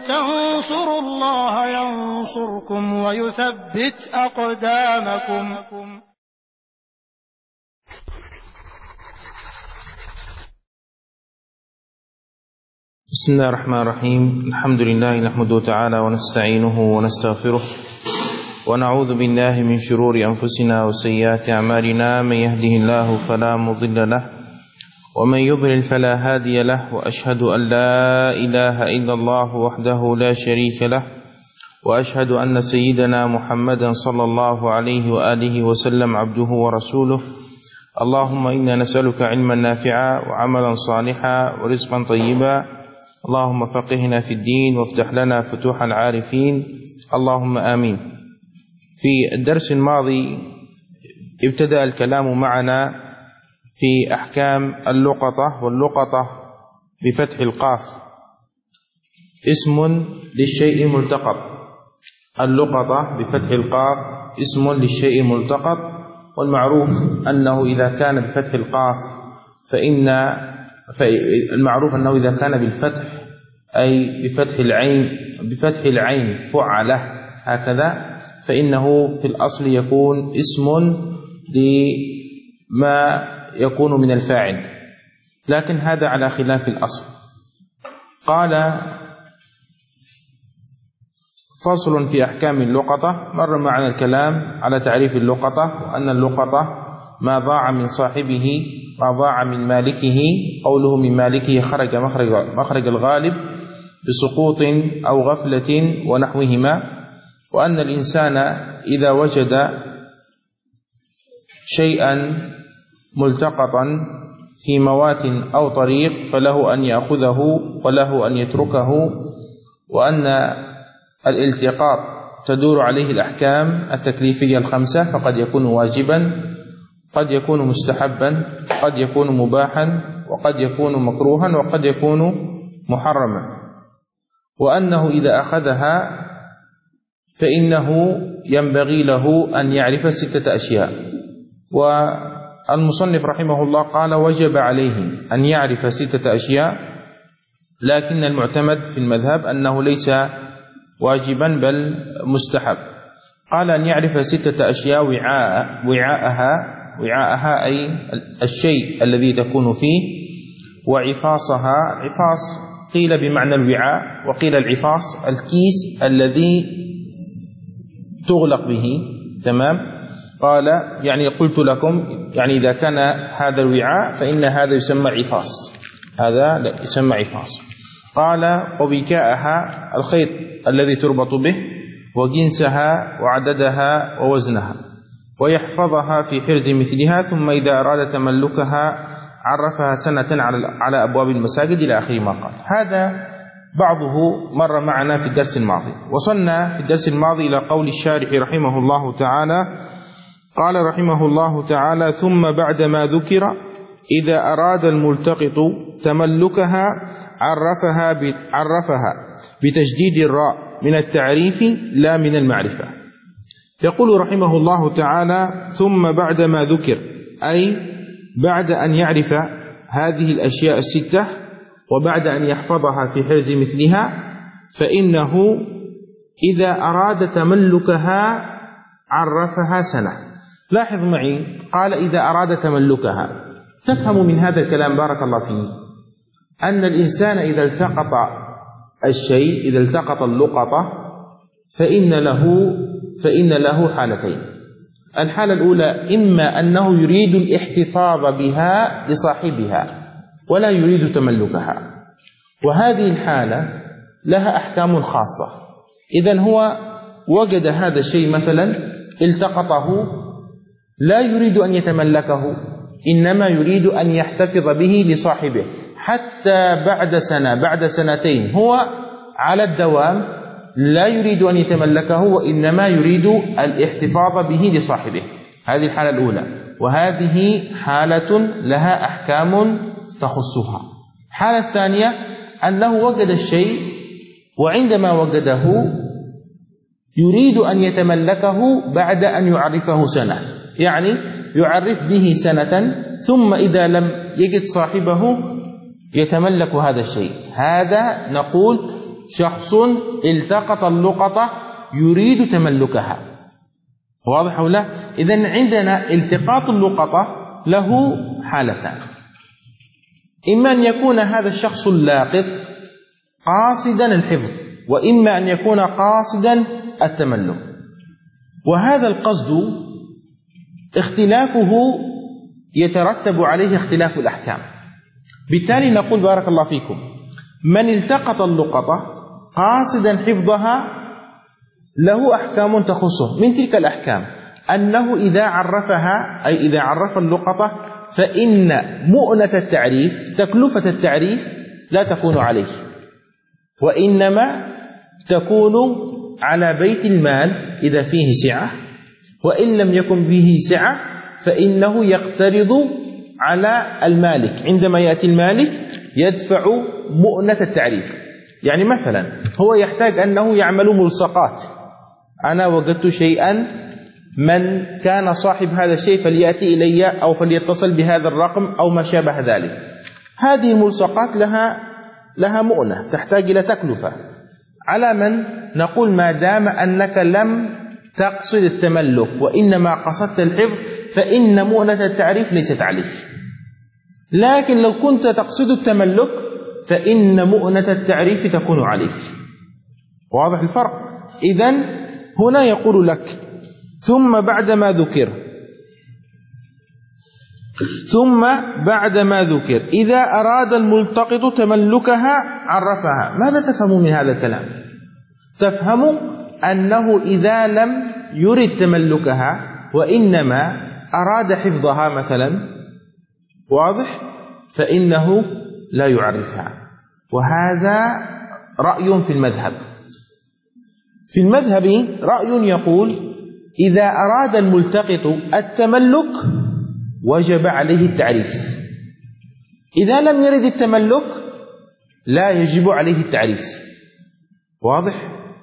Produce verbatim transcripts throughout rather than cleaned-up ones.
تنصروا الله ينصركم ويثبت أقدامكم. بسم الله الرحمن الرحيم. الحمد لله نحمده تعالى ونستعينه ونستغفره ونعوذ بالله من شرور أنفسنا وسيئات أعمالنا. من يهده الله فلا مضل له ومن يضلل فلا هادي له، وأشهد أن لا إله إلا الله وحده لا شريك له، وأشهد أن سيدنا محمدا صلى الله عليه وآله وسلم عبده ورسوله. اللهم إنا نسألك علما نافعا وعملا صالحا ورزقا طيبا. اللهم فقهنا في الدين وافتح لنا فتوح العارفين، اللهم آمين. في الدرس الماضي ابتدأ الكلام معنا في أحكام اللقطة، واللقطة بفتح القاف اسم للشيء ملتقط. اللقطة بفتح القاف اسم للشيء ملتقط، والمعروف أنه إذا كان بفتح القاف فإن المعروف أنه إذا كان بالفتح أي بفتح العين بفتح العين فعله هكذا، فإنه في الأصل يكون اسم لما يكون من الفاعل، لكن هذا على خلاف الأصل. قال: فصل في أحكام اللقطة. مر معنا الكلام على تعريف اللقطة، وأن اللقطة ما ضاع من صاحبه، ما ضاع من مالكه. قوله من مالكه خرج مخرج, مخرج الغالب بسقوط أو غفلة ونحوهما. وأن الإنسان إذا وجد شيئا ملتقطا في موات أو طريق فله أن يأخذه وله أن يتركه، وأن الالتقاط تدور عليه الأحكام التكليفية الخمسة، فقد يكون واجبا، قد يكون مستحبا، قد يكون مباحا، وقد يكون مكروها، وقد يكون محرما. وأنه إذا أخذها فإنه ينبغي له أن يعرف ستة أشياء. والمصنف رحمه الله قال: وجب عليه أن يعرف ستة أشياء، لكن المعتمد في المذهب أنه ليس واجبا بل مستحب. قال أن يعرف ستة أشياء: وعاء وعاءها وعاءها أي الشيء الذي تكون فيه، وعفاصها. عفاص قيل بمعنى الوعاء، وقيل العفاص الكيس الذي تغلق به. تمام. قال يعني قلت لكم، يعني إذا كان هذا الوعاء فإن هذا يسمى عفاص، هذا لا يسمى عفاص. قال: وبكاءها الخيط الذي تربط به، وجنسها وعددها ووزنها، ويحفظها في حرز مثلها، ثم إذا أراد تملكها عرفها سنة على أبواب المساجد إلى آخر ما قال. هذا بعضه مر معنا في الدرس الماضي. وصلنا في الدرس الماضي إلى قول الشارح رحمه الله تعالى. قال رحمه الله تعالى: ثم بعد ما ذكر إذا أراد الملتقط تملكها عرفها عرفها بتشديد الراء من التعريف لا من المعرفة. يقول رحمه الله تعالى: ثم بعد ما ذكر، أي بعد أن يعرف هذه الأشياء الستة وبعد أن يحفظها في حرز مثلها، فإنه إذا أراد تملكها عرفها سنة. لاحظ معي، قال إذا أراد تملكها. تفهم من هذا الكلام بارك الله فيه أن الإنسان إذا التقط الشيء، إذا التقط اللقطة، فإن له فإن له حالتين. الحالة الأولى إما أنه يريد الاحتفاظ بها لصاحبها ولا يريد تملكها، وهذه الحالة لها أحكام خاصة. إذن هو وجد هذا الشيء مثلا، التقطه، لا يريد أن يتملكه، إنما يريد أن يحتفظ به لصاحبه حتى بعد سنة بعد سنتين هو على الدوام لا يريد أن يتملكه، وإنما يريد الاحتفاظ به لصاحبه. هذه الحالة الأولى، وهذه حالة لها أحكام تخصها. الحالة الثانية أنه وجد الشيء، وعندما وجده يريد أن يتملكه بعد أن يعرفه سنة، يعني يعرف به سنة، ثم إذا لم يجد صاحبه يتملك هذا الشيء. هذا نقول شخص التقط اللقطة يريد تملكها. واضح أو لا؟ إذن عندنا التقاط اللقطة له حالتان: إما أن يكون هذا الشخص اللاقط قاصدا الحفظ، وإما أن يكون قاصدا التملك. وهذا القصد اختلافه يترتب عليه اختلاف الأحكام. بالتالي نقول بارك الله فيكم: من التقط اللقطة قاصدا حفظها له أحكام تخصه. من تلك الأحكام أنه إذا عرفها، أي إذا عرف اللقطة، فإن مؤنة التعريف، تكلفة التعريف، لا تكون عليه، وإنما تكون على بيت المال إذا فيه سعة، وإن لم يكن به سعة فإنه يقترض على المالك. عندما يأتي المالك يدفع مؤنة التعريف. يعني مثلا هو يحتاج أنه يعمل ملصقات، أنا وجدت شيئا، من كان صاحب هذا الشيء فليأتي إلي أو فليتصل بهذا الرقم أو ما شابه ذلك. هذه الملصقات لها لها مؤنة، تحتاج إلى تكلفة. على من؟ نقول ما دام أنك لم تقصد التملك وإنما قصدت الحفظ فإن مؤنة التعريف ليست عليك. لكن لو كنت تقصد التملك فإن مؤنة التعريف تكون عليك. واضح الفرق؟ إذن هنا يقول لك: ثم بعد ما ذكر ثم بعد ما ذكر إذا أراد الملتقط تملكها عرفها. ماذا تفهم من هذا الكلام؟ تفهم أنه إذا لم يرد تملكها وإنما أراد حفظها مثلا، واضح، فإنه لا يعرفها. وهذا رأي في المذهب. في المذهب رأي يقول: إذا أراد الملتقط التملك وجب عليه التعريف، إذا لم يرد التملك لا يجب عليه التعريف. واضح؟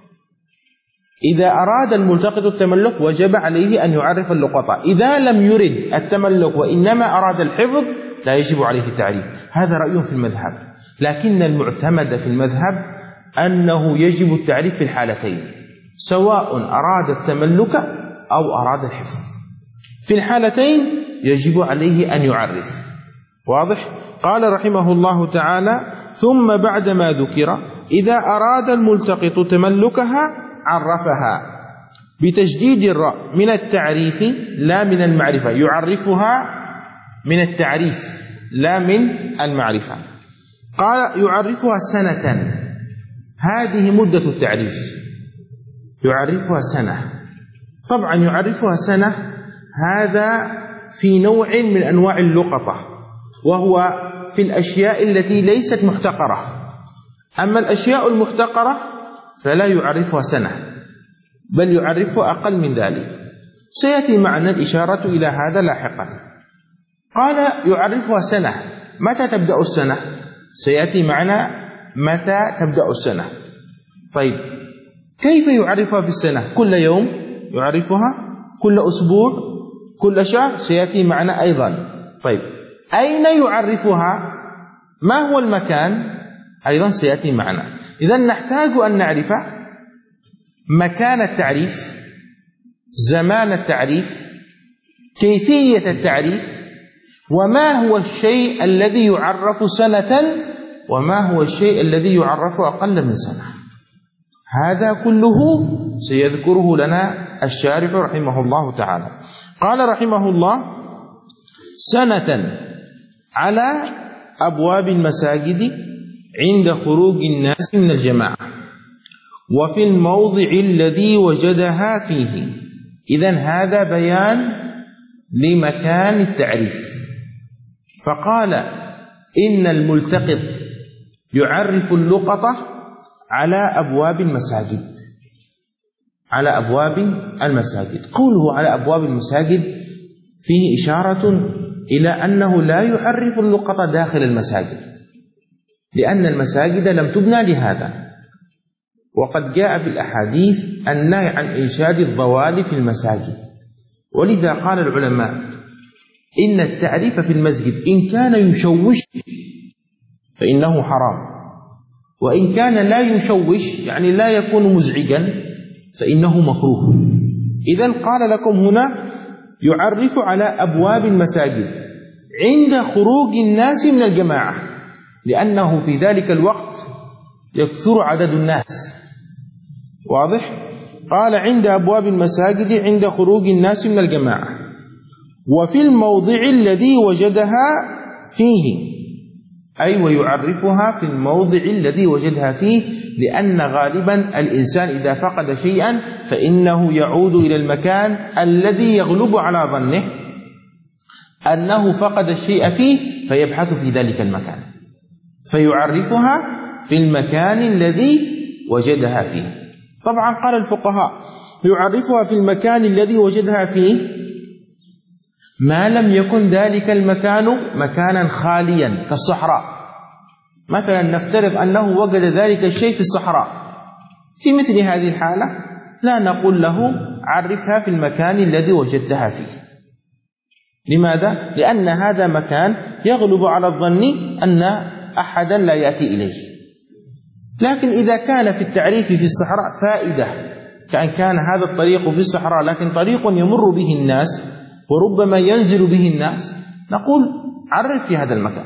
إذا أراد الملتقط التملك وجب عليه أن يعرف اللقطة، إذا لم يرد التملك وإنما أراد الحفظ لا يجب عليه التعريف. هذا رأي في المذهب. لكن المعتمد في المذهب أنه يجب التعريف في الحالتين، سواء أراد التملك أو أراد الحفظ. في الحالتين يجب عليه أن يعرف. واضح؟ قال رحمه الله تعالى: ثم بعد ما ذكر إذا أراد الملتقط تملكها عرفها بتشديد الراء من التعريف لا من المعرفة. يعرفها من التعريف لا من المعرفة. قال: يعرفها سنة، هذه مدة التعريف، يعرفها سنة. طبعا يعرفها سنة هذا في نوع من أنواع اللقطة، وهو في الأشياء التي ليست محتقرة. أما الأشياء المحتقرة فلا يعرفها سنة، بل يعرفها أقل من ذلك. سيأتي معنا الإشارة إلى هذا لاحقا. قال: يعرفها سنة. متى تبدأ السنة؟ سيأتي معنا متى تبدأ السنة. طيب، كيف يعرفها في السنة؟ كل يوم يعرفها؟ كل أسبوع؟ كل شهر؟ سيأتي معنا أيضا. طيب، أين يعرفها؟ ما هو المكان؟ أيضا سيأتي معنا. إذن نحتاج أن نعرف مكان التعريف، زمان التعريف، كيفية التعريف، وما هو الشيء الذي يعرف سنة وما هو الشيء الذي يعرف أقل من سنة. هذا كله سيذكره لنا الشارح رحمه الله تعالى. قال رحمه الله: سنة على أبواب المساجد عند خروج الناس من الجماعة وفي الموضع الذي وجدها فيه. إذن هذا بيان لمكان التعريف. فقال: إن الملتقط يعرف اللقطة على أبواب المساجد، على أبواب المساجد. قوله على أبواب المساجد فيه إشارة إلى أنه لا يعرف اللقطة داخل المساجد، لأن المساجد لم تبنى لهذا. وقد جاء في الأحاديث النهي عن إنشاد الضوال في المساجد. ولذا قال العلماء: إن التعريف في المسجد إن كان يشوش فإنه حرام، وإن كان لا يشوش يعني لا يكون مزعجا فإنه مكروه. إذن قال لكم هنا يعرف على أبواب المساجد عند خروج الناس من الجماعة، لأنه في ذلك الوقت يكثر عدد الناس. واضح؟ قال عند أبواب المساجد عند خروج الناس من الجماعة، وفي الموضع الذي وجدها فيه، أي ويعرفها في الموضع الذي وجدها فيه، لأن غالبا الإنسان إذا فقد شيئا فإنه يعود إلى المكان الذي يغلب على ظنه أنه فقد الشيء فيه فيبحث في ذلك المكان، فيعرفها في المكان الذي وجدها فيه. طبعا قال الفقهاء يعرفها في المكان الذي وجدها فيه ما لم يكن ذلك المكان مكانا خاليا كالصحراء. مثلا نفترض أنه وجد ذلك الشيء في الصحراء، في مثل هذه الحالة لا نقول له عرفها في المكان الذي وجدتها فيه. لماذا؟ لأن هذا مكان يغلب على الظن أن أحدا لا يأتي إليه. لكن إذا كان في التعريف في الصحراء فائدة، كأن كان هذا الطريق في الصحراء لكن طريق يمر به الناس وربما ينزل به الناس، نقول عرف في هذا المكان.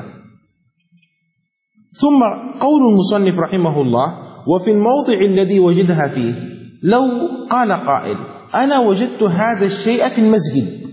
ثم قول المصنف رحمه الله وفي الموضع الذي وجدها فيه، لو قال قائل أنا وجدت هذا الشيء في المسجد،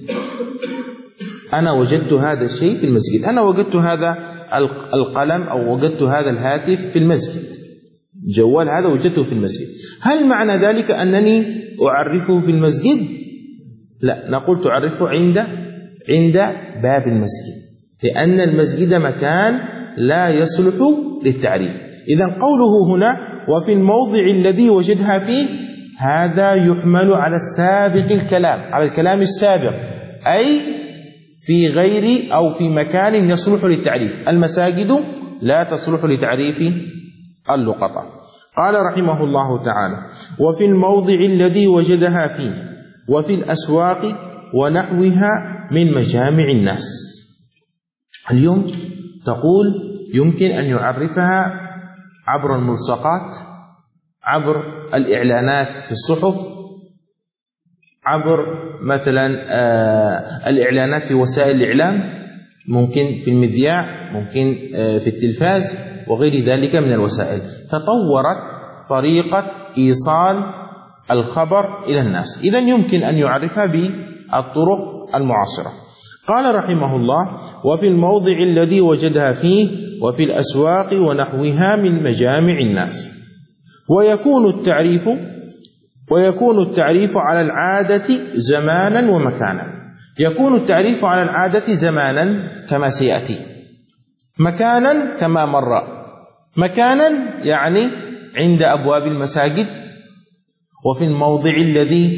أنا وجدت هذا الشيء في المسجد، أنا وجدت هذا القلم أو وجدت هذا الهاتف في المسجد، جوال هذا وجدته في المسجد، هل معنى ذلك أنني أعرفه في المسجد؟ لا، نقول تعرفه عند عند باب المسجد، لأن المسجد مكان لا يصلح للتعريف. إذن قوله هنا وفي الموضع الذي وجدها فيه، هذا يحمل على السابق الكلام، على الكلام السابق، أي في غير أو في مكان يصلح للتعريف. المساجد لا تصلح لتعريف اللقطة. قال رحمه الله تعالى وفي الموضع الذي وجدها فيه وفي الأسواق ونحوها من مجامع الناس. اليوم تقول يمكن أن يعرفها عبر الملصقات، عبر الإعلانات في الصحف، عبر مثلا الإعلانات في وسائل الإعلام، ممكن في المذياع، ممكن في التلفاز وغير ذلك من الوسائل. تطورت طريقة إيصال الخبر إلى الناس، إذن يمكن أن يعرفها بالطرق المعاصرة. قال رحمه الله وفي الموضع الذي وجدها فيه وفي الأسواق ونحوها من مجامع الناس. ويكون التعريف ويكون التعريف على العادة زمانا ومكانا. يكون التعريف على العادة زمانا كما سيأتي، مكانا كما مر. مكانا يعني عند أبواب المساجد وفي الموضع الذي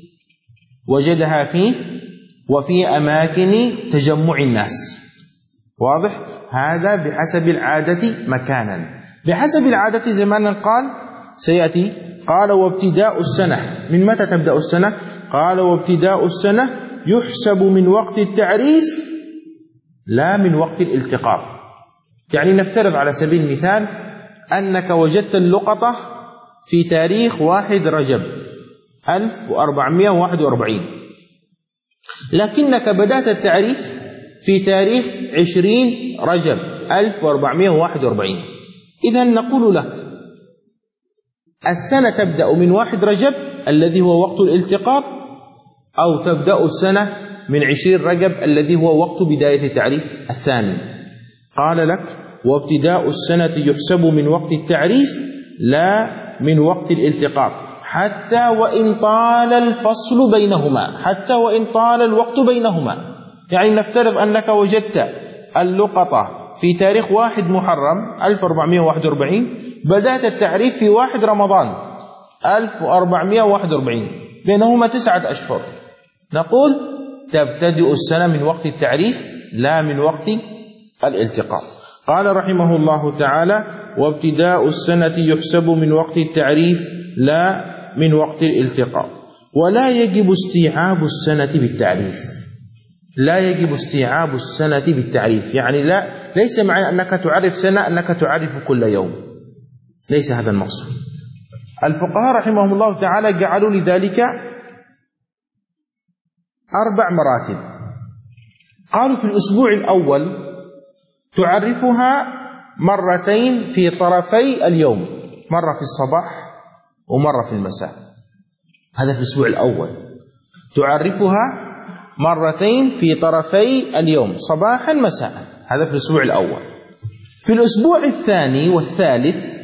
وجدها فيه وفي أماكن تجمع الناس. واضح؟ هذا بحسب العادة مكانا. بحسب العادة زمانا قال سيأتي. قال وابتداء السنة، من متى تبدأ السنة؟ قال وابتداء السنة يحسب من وقت التعريف لا من وقت الالتقاط. يعني نفترض على سبيل المثال أنك وجدت اللقطة في تاريخ واحد رجب ألف وأربعمائة وواحد وأربعين، لكنك بدأت التعريف في تاريخ عشرين رجب ألف وأربعمائة وواحد وأربعين. إذن نقول لك السنة تبدأ من واحد رجب الذي هو وقت الالتقاط، أو تبدأ السنة من عشرين رجب الذي هو وقت بداية التعريف الثاني. قال لك وابتداء السنة يحسب من وقت التعريف لا من وقت الالتقاط، حتى وإن طال الفصل بينهما، حتى وإن طال الوقت بينهما. يعني نفترض أنك وجدت اللقطة في تاريخ واحد محرم ألف وأربعمائة وواحد وأربعين، بدأت التعريف في واحد رمضان ألف وأربعمائة وواحد وأربعين، بينهما تسعة أشهر. نقول تبتدئ السنة من وقت التعريف لا من وقت الالتقاط. قال رحمه الله تعالى وابتداء السنة يحسب من وقت التعريف لا من وقت الالتقاط. ولا يجب استيعاب السنة بالتعريف. لا يجب استيعاب السنة بالتعريف، يعني لا ليس معنى أنك تعرف سنة أنك تعرف كل يوم. ليس هذا المقصود. الفقهاء رحمهم الله تعالى جعلوا لذلك أربع مراتب. قالوا في الأسبوع الأول تعرفها مرتين في طرفي اليوم، مرة في الصباح ومرة في المساء. هذا في الأسبوع الأول. تعرفها مرتين في طرفي اليوم صباحا مساء، هذا في الأسبوع الأول. في الأسبوع الثاني والثالث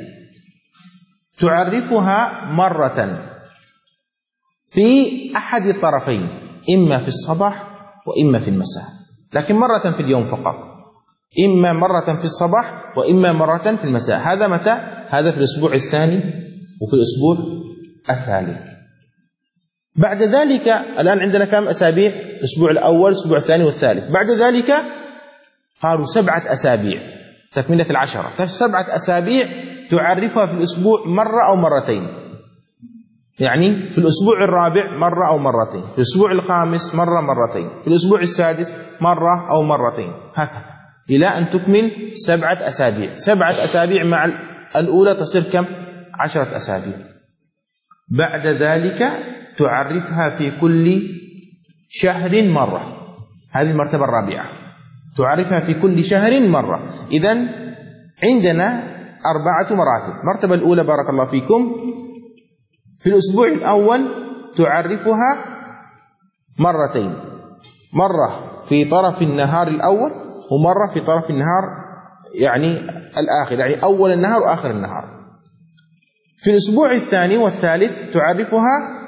تعرفها مرة في أحد الطرفين، إما في الصباح وإما في المساء، لكن مرة في اليوم فقط، إما مرة في الصباح وإما مرة في المساء. هذا متى؟ هذا في الأسبوع الثاني وفي الأسبوع الثالث. بعد ذلك الآن عندنا كم أسابيع؟ الأسبوع الأول، الأسبوع الثاني والثالث. بعد ذلك قالوا سبعة أسابيع، تكملة العشرة، سبعة أسابيع تعرفها في الأسبوع مرة أو مرتين، يعني في الأسبوع الرابع مرة أو مرتين، في الأسبوع الخامس مرة مرتين، في الأسبوع السادس مرة أو مرتين، هكذا إلى أن تكمل سبعة أسابيع. سبعة أسابيع مع الأولى تصير كم؟ عشرة أسابيع. بعد ذلك تعرفها في كل شهر مرة، هذه المرتبة الرابعة، تعرفها في كل شهر مرة. إذن عندنا أربعة مراتب. المرتبة الأولى بارك الله فيكم في الأسبوع الأول تعرفها مرتين، مرة في طرف النهار الأول ومرة في طرف النهار يعني الآخر، يعني أول النهار وآخر النهار. في الأسبوع الثاني والثالث تعرفها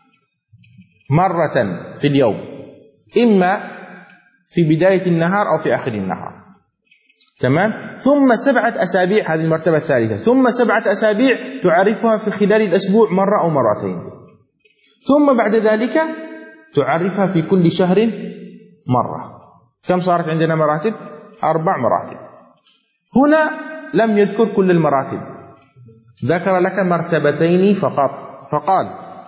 مرة في اليوم، إما في بداية النهار أو في آخر النهار. تمام. ثم سبعة أسابيع، هذه المرتبة الثالثة، ثم سبعة أسابيع تعرفها في خلال الأسبوع مرة أو مرتين. ثم بعد ذلك تعرفها في كل شهر مرة. كم صارت عندنا مراتب؟ أربع مراتب. هنا لم يذكر كل المراتب، ذكر لك مرتبتين فقط، فقال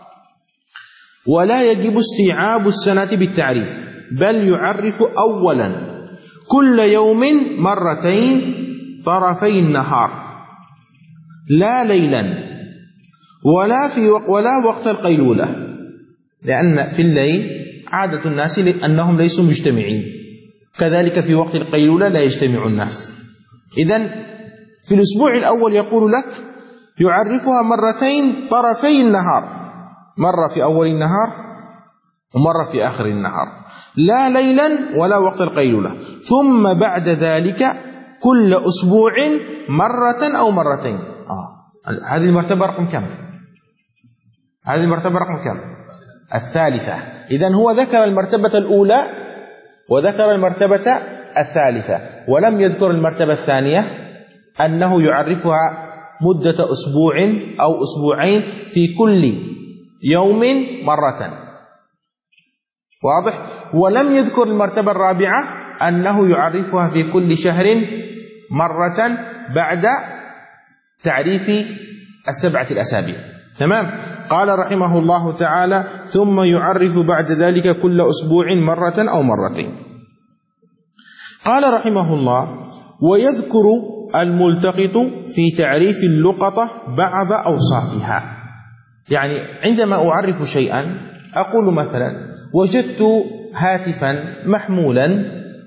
ولا يجب استيعاب السنة بالتعريف، بل يعرف أولا كل يوم مرتين طرفي النهار، لا ليلا ولا في ولا وقت القيلولة، لأن في الليل عادة الناس أنهم ليسوا مجتمعين، كذلك في وقت القيلولة لا يجتمع الناس. إذن في الأسبوع الأول يقول لك يعرفها مرتين طرفي النهار، مرة في أول النهار ومرة في آخر النهار، لا ليلا ولا وقت القيلولة. ثم بعد ذلك كل أسبوع مرة أو مرتين. آه. هذه المرتبة رقم كم؟ هذه المرتبة رقم كم؟ الثالثة. إذن هو ذكر المرتبة الأولى وذكر المرتبة الثالثة، ولم يذكر المرتبة الثانية أنه يعرفها مدة أسبوع أو أسبوعين في كل يوم مرة، واضح؟ ولم يذكر المرتبة الرابعة أنه يعرفها في كل شهر مرة بعد تعريف السبعة الأسابيع. تمام. قال رحمه الله تعالى ثم يعرف بعد ذلك كل أسبوع مرة أو مرتين. قال رحمه الله ويذكر الملتقط في تعريف اللقطة بعض أوصافها. يعني عندما أعرف شيئا أقول مثلا وجدت هاتفا محمولا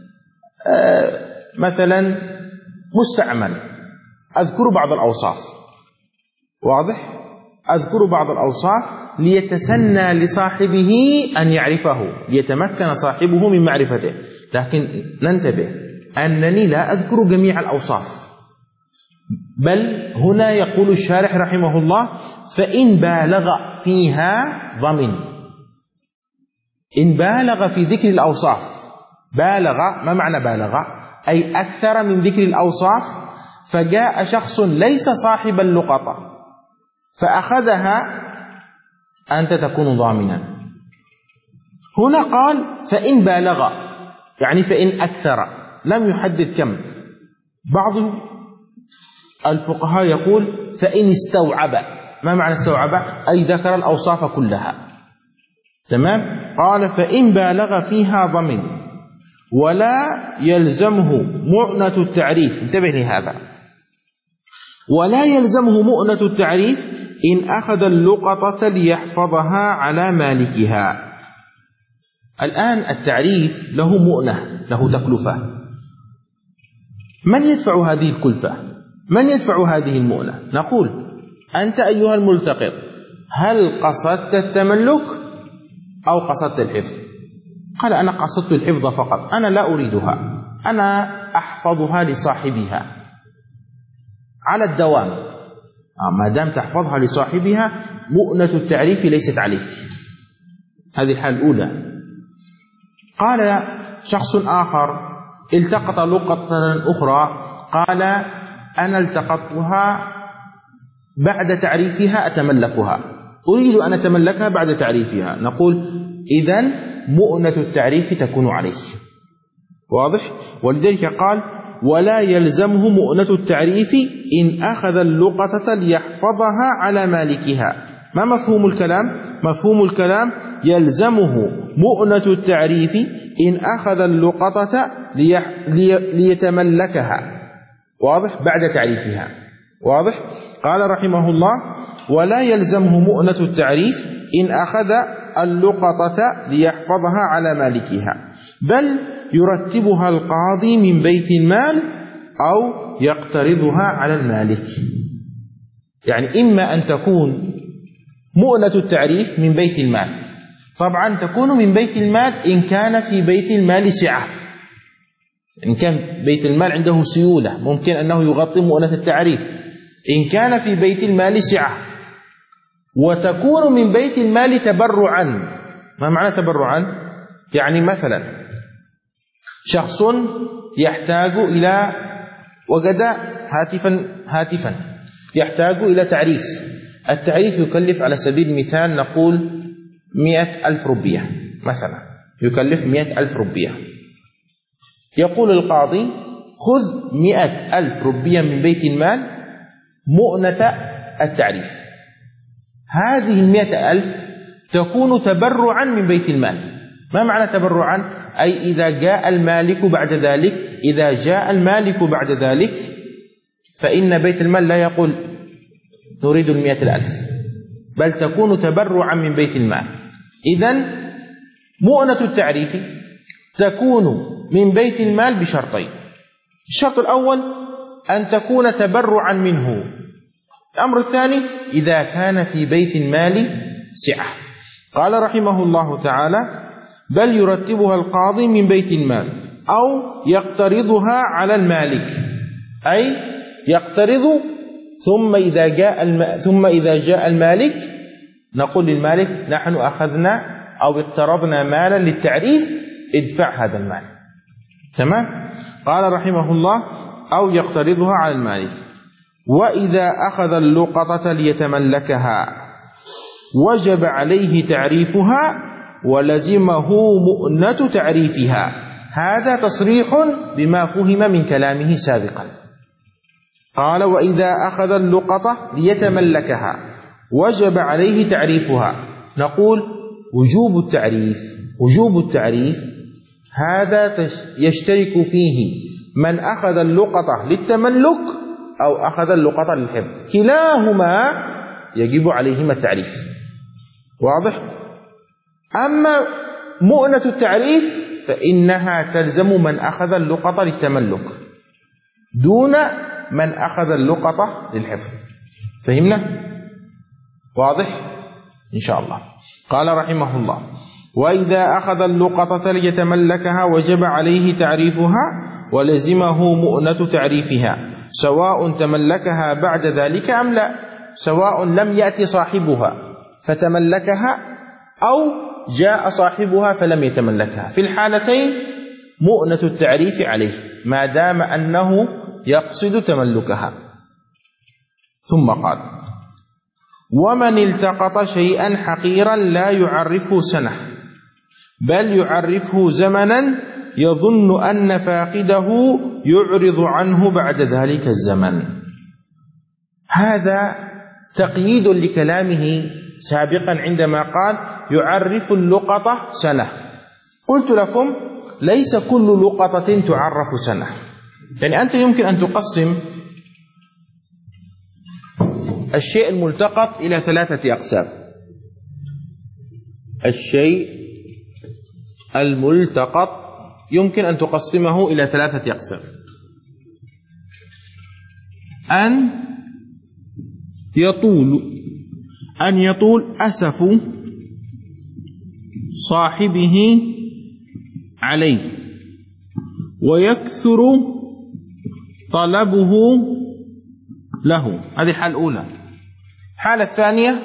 مثلا مستعمل، أذكر بعض الأوصاف، واضح؟ أذكر بعض الأوصاف ليتسنى لصاحبه أن يعرفه، ليتمكن صاحبه من معرفته. لكن ننتبه أنني لا أذكر جميع الأوصاف، بل هنا يقول الشارح رحمه الله فإن بالغ فيها ضمن. إن بالغ في ذكر الأوصاف، بالغ ما معنى بالغ؟ أي أكثر من ذكر الأوصاف، فجاء شخص ليس صاحب اللقطة فأخذها، أنت تكون ضامنا. هنا قال فإن بالغ، يعني فإن أكثر، لم يحدد كم. بعض الفقهاء يقول فإن استوعب. ما معنى استوعب؟ أي ذكر الأوصاف كلها. تمام. قال فإن بالغ فيها ضمن ولا يلزمه مؤنة التعريف. انتبه لهذا. ولا يلزمه مؤنة التعريف إن أخذ اللقطة ليحفظها على مالكها. الآن التعريف له مؤنة، له تكلفة. من يدفع هذه الكلفة؟ من يدفع هذه المؤنة؟ نقول: أنت أيها الملتقط، هل قصدت التملك أو قصدت الحفظ؟ قال: أنا قصدت الحفظ فقط، أنا لا أريدها، أنا أحفظها لصاحبها على الدوام. ما دام تحفظها لصاحبها مؤنة التعريف ليست عليك. هذه الحالة الأولى. قال شخص آخر التقط لقطة أخرى، قال: أنا التقطتها بعد تعريفها أتملكها، أريد أن أتملكها بعد تعريفها. نقول: إذن مؤنة التعريف تكون عليه. واضح؟ ولذلك قال: ولا يلزمه مؤنة التعريف إن أخذ اللقطة ليحفظها على مالكها. ما مفهوم الكلام؟ مفهوم الكلام: يلزمه مؤنة التعريف إن أخذ اللقطة لي... لي... ليتملكها. واضح؟ بعد تعريفها. واضح؟ قال رحمه الله: ولا يلزمه مؤنة التعريف إن أخذ اللقطة ليحفظها على مالكها، بل يرتبها القاضي من بيت المال أو يقترضها على المالك. يعني إما أن تكون مؤنة التعريف من بيت المال، طبعا تكون من بيت المال إن كان في بيت المال سعة، إن كان بيت المال عنده سيولة ممكن أنه يغطي مؤنة التعريف. إن كان في بيت المال سعة، وتكون من بيت المال تبرعا. ما معنى تبرعا؟ يعني مثلا شخص يحتاج إلى وجد هاتفا هاتفا يحتاج إلى تعريف. التعريف يكلف على سبيل المثال نقول مئة ألف روبية مثلا، يكلف مئة ألف روبية. يقول القاضي: خذ مئة ألف روبية من بيت المال مؤنة التعريف. هذه المئة ألف تكون تبرعا من بيت المال. ما معنى تبرعا؟ أي إذا جاء المالك بعد ذلك إذا جاء المالك بعد ذلك فإن بيت المال لا يقول نريد المئة الألف، بل تكون تبرعا من بيت المال. إذن مؤنة التعريف تكون من بيت المال بشرطين. الشرط الأول أن تكون تبرعا منه. الأمر الثاني إذا كان في بيت المال سعة. قال رحمه الله تعالى: بل يرتبها القاضي من بيت المال أو يقترضها على المالك، أي يقترض ثم إذا جاء الم... ثم إذا جاء المالك نقول للمالك: نحن أخذنا أو اقترضنا مالا للتعريف، ادفع هذا المال. تمام؟ قال رحمه الله: أو يقترضها على المالك. وإذا أخذ اللقطة ليتملكها وجب عليه تعريفها ولزمه مؤنة تعريفها. هذا تصريح بما فهم من كلامه سابقا. قال: وإذا أخذ اللقطة ليتملكها وجب عليه تعريفها. نقول: وجوب التعريف وجوب التعريف هذا يشترك فيه من أخذ اللقطة للتملك أو أخذ اللقطة للحفظ، كلاهما يجب عليهما التعريف. واضح؟ أما مؤنة التعريف فإنها تلزم من أخذ اللقطة للتملك دون من أخذ اللقطة للحفظ. فهمنا؟ واضح؟ إن شاء الله. قال رحمه الله: وإذا أخذ اللقطة ليتملكها وجب عليه تعريفها ولزمه مؤنة تعريفها، سواء تملكها بعد ذلك أم لا، سواء لم يأتي صاحبها فتملكها أو جاء صاحبها فلم يتملكها. في الحالتين مؤنة التعريف عليه ما دام أنه يقصد تملكها. ثم قال: ومن التقط شيئا حقيرا لا يعرفه سنة بل يعرفه زمنا يظن أن فاقده يعرض عنه بعد ذلك الزمن. هذا تقييد لكلامه سابقا عندما قال يعرف اللقطة سنة. قلت لكم ليس كل لقطة تعرف سنة، يعني أنت يمكن أن تقسم الشيء الملتقط إلى ثلاثة أقسام. الشيء الملتقط يمكن أن تقسمه إلى ثلاثة أقسام: أن يطول أن يطول أسف صاحبه عليه ويكثر طلبه له. هذه الحالة الأولى. الحالة الثانية: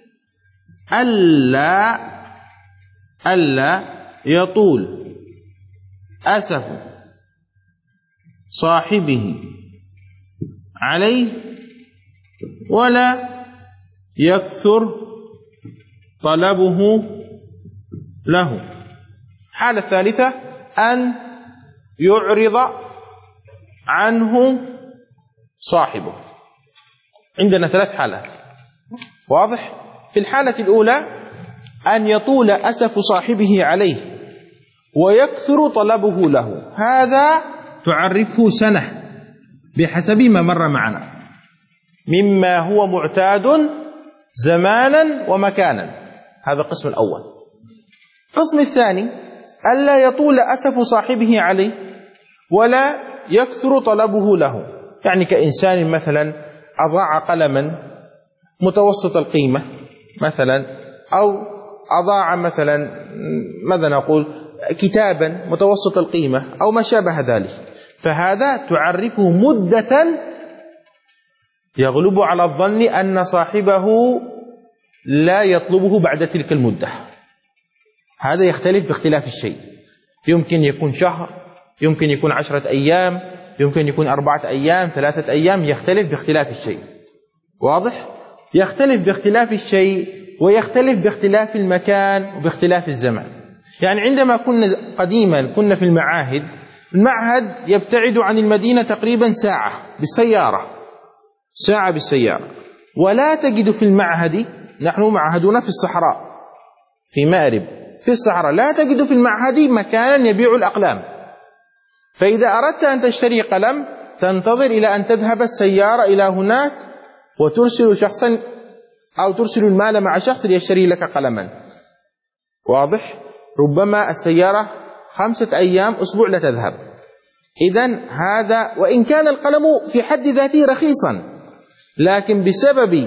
ألا ألا يطول أسف صاحبه عليه ولا يكثر طلبه له. الحالة الثالثة: أن يعرض عنه صاحبه. عندنا ثلاث حالات. واضح؟ في الحالة الأولى: أن يطول أسف صاحبه عليه ويكثر طلبه له، هذا تعرفه سنة بحسب ما مر معنا مما هو معتاد زمانا ومكانا. هذا القسم الأول. القسم الثاني: ألا يطول أسف صاحبه عليه ولا يكثر طلبه له، يعني كإنسان مثلا أضاع قلما متوسط القيمة مثلا، أو أضاع مثلا ماذا نقول كتابا متوسط القيمة أو ما شابه ذلك، فهذا تعرفه مدة يغلب على الظن أن صاحبه لا يطلبه بعد تلك المدة. هذا يختلف باختلاف الشيء، يمكن يكون شهر، يمكن يكون عشرة أيام، يمكن يكون أربعة أيام، ثلاثة أيام، يختلف باختلاف الشيء. واضح؟ يختلف باختلاف الشيء ويختلف باختلاف المكان وباختلاف الزمان. يعني عندما كنا قديما كنا في المعاهد، المعهد يبتعد عن المدينة تقريبا ساعة بالسيارة، ساعة بالسيارة، ولا تجد في المعهد، نحن معهدنا في الصحراء في مأرب في الصحراء، لا تجد في المعهد مكانا يبيع الأقلام، فإذا أردت أن تشتري قلم تنتظر إلى أن تذهب السيارة إلى هناك وترسل شخصا أو ترسل المال مع شخص ليشتري لك قلما. واضح؟ ربما السيارة خمسة أيام أسبوع لا تذهب. إذن هذا وإن كان القلم في حد ذاته رخيصا، لكن بسبب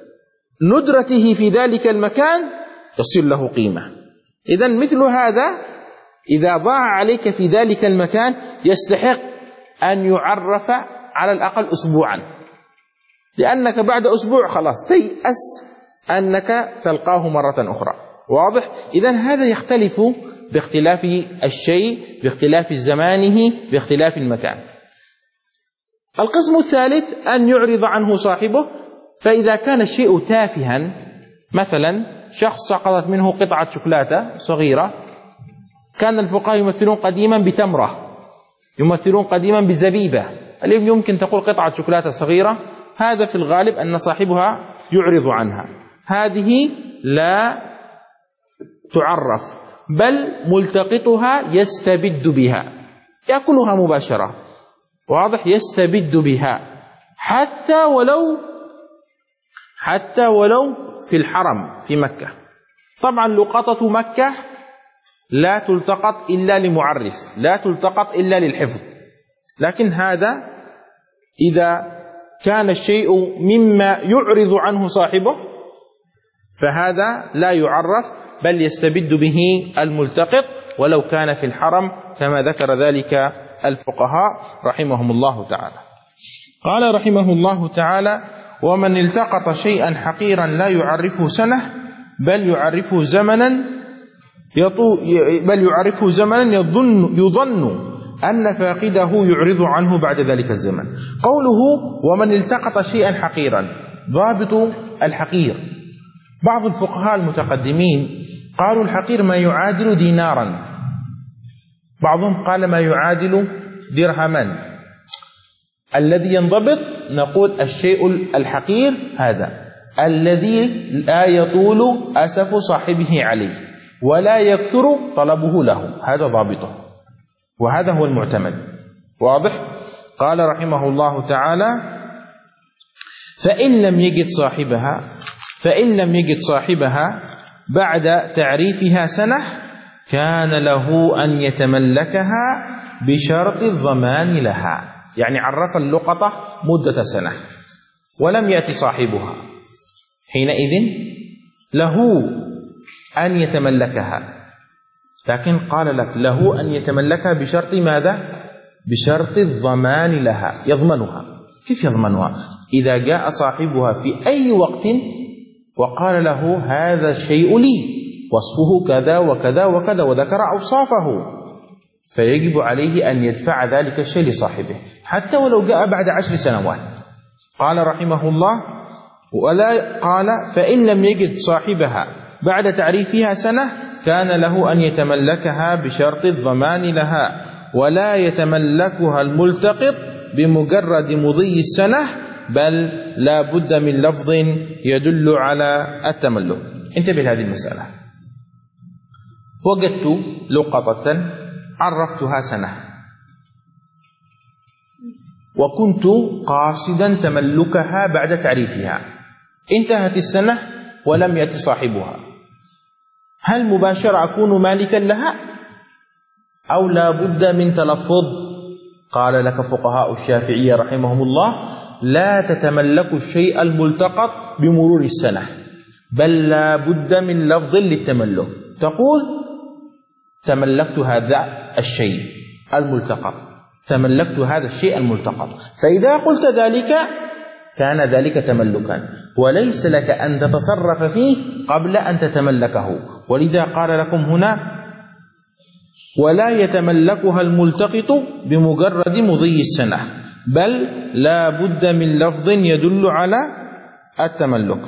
ندرته في ذلك المكان تصير له قيمة. إذن مثل هذا إذا ضاع عليك في ذلك المكان يستحق أن يعرف على الأقل أسبوعا، لأنك بعد أسبوع خلاص تيأس أنك تلقاه مرة أخرى. واضح؟ إذن هذا يختلف باختلاف الشيء، باختلاف زمانه، باختلاف المكان. القسم الثالث: أن يعرض عنه صاحبه، فإذا كان الشيء تافها، مثلا شخص سقطت منه قطعة شوكولاتة صغيرة، كان الفقهاء يمثلون قديما بتمرة، يمثلون قديما بزبيبة، اليوم يمكن تقول قطعة شوكولاتة صغيرة، هذا في الغالب أن صاحبها يعرض عنها، هذه لا تعرف، بل ملتقطها يستبد بها، يأكلها مباشرة. واضح؟ يستبد بها حتى ولو حتى ولو في الحرم في مكة. طبعا لقطة مكة لا تلتقط إلا لمعرف، لا تلتقط إلا للحفظ، لكن هذا إذا كان الشيء مما يعرض عنه صاحبه فهذا لا يعرف، بل يستبد به الملتقط ولو كان في الحرم، كما ذكر ذلك الفقهاء رحمهم الله تعالى. قال رحمه الله تعالى: ومن التقط شيئا حقيرا لا يعرفه سنة بل يعرفه زمنا يطو بل يعرفه زمنا يظن يظن أن فاقده يعرض عنه بعد ذلك الزمن. قوله ومن التقط شيئا حقيرا، ضابط الحقير، بعض الفقهاء المتقدمين قالوا الحقير ما يعادل دينارا، بعضهم قال ما يعادل درهما. الذي ينضبط نقول الشيء الحقير هذا الذي لا يطول أسف صاحبه عليه ولا يكثر طلبه له، هذا ضابطه وهذا هو المعتمد. واضح؟ قال رحمه الله تعالى: فإن لم يجد صاحبها فإن لم يجد صاحبها بعد تعريفها سنة كان له أن يتملكها بشرط الضمان لها. يعني عرف اللقطة مدة سنة ولم يأتي صاحبها، حينئذ له أن يتملكها، لكن قال لك له أن يتملكها بشرط ماذا؟ بشرط الضمان لها، يضمنها. كيف يضمنها؟ إذا جاء صاحبها في أي وقت وقال له هذا الشيء لي، وصفه كذا وكذا وكذا، وذكر أوصافه، فيجب عليه أن يدفع ذلك الشيء لصاحبه حتى ولو جاء بعد عشر سنوات. قال رحمه الله: ولا قال فإن لم يجد صاحبها بعد تعريفها سنة كان له أن يتملكها بشرط الضمان لها، ولا يتملكها الملتقط بمجرد مضي السنة، بل لا بد من لفظ يدل على التملك. انتبه لهذه المسألة. وجدت لقطة عرفتها سنة وكنت قاصدا تملكها بعد تعريفها، انتهت السنة ولم يأتي صاحبها، هل مباشرة أكون مالكا لها أو لا بد من تلفظ؟ قال لك فقهاء الشافعية رحمهم الله: لا تتملك الشيء الملتقط بمرور السنة، بل لا بد من لفظ للتملك. تقول تملكت هذا الشيء الملتقط، تملكت هذا الشيء الملتقط، فإذا قلت ذلك كان ذلك تملكا، وليس لك أن تتصرف فيه قبل أن تتملكه. ولذا قال لكم هنا: ولا يتملكها الملتقط بمجرد مضي السنة، بل لا بد من لفظ يدل على التملك.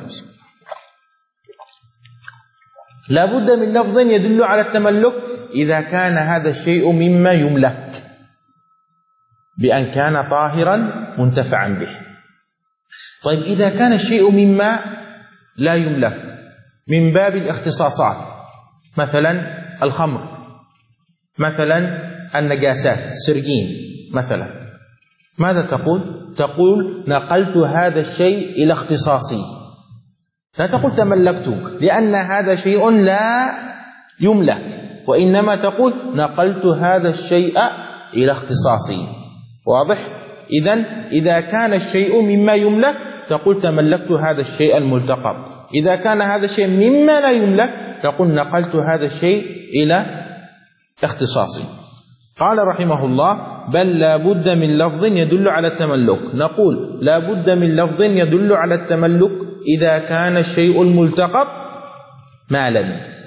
لا بد من لفظ يدل على التملك إذا كان هذا الشيء مما يملك بأن كان طاهرا منتفعا به. طيب إذا كان الشيء مما لا يملك من باب الاختصاصات، مثلا الخمر، مثلا النجاسات، السرجين مثلا، ماذا تقول؟ تقول نقلت هذا الشيء إلى اختصاصي، لا تقول تملكته، لأن هذا شيء لا يملك، وإنما تقول نقلت هذا الشيء إلى اختصاصي. واضح؟ إذن إذا كان الشيء مما يملك تقول تملكت هذا الشيء الملتقط، إذا كان هذا الشيء مما لا يملك تقول نقلت هذا الشيء إلى اختصاصي. قال رحمه الله: بل لا بد من لفظ يدل على التملك. نقول لا بد من لفظ يدل على التملك إذا كان الشيء الملتقط مالا،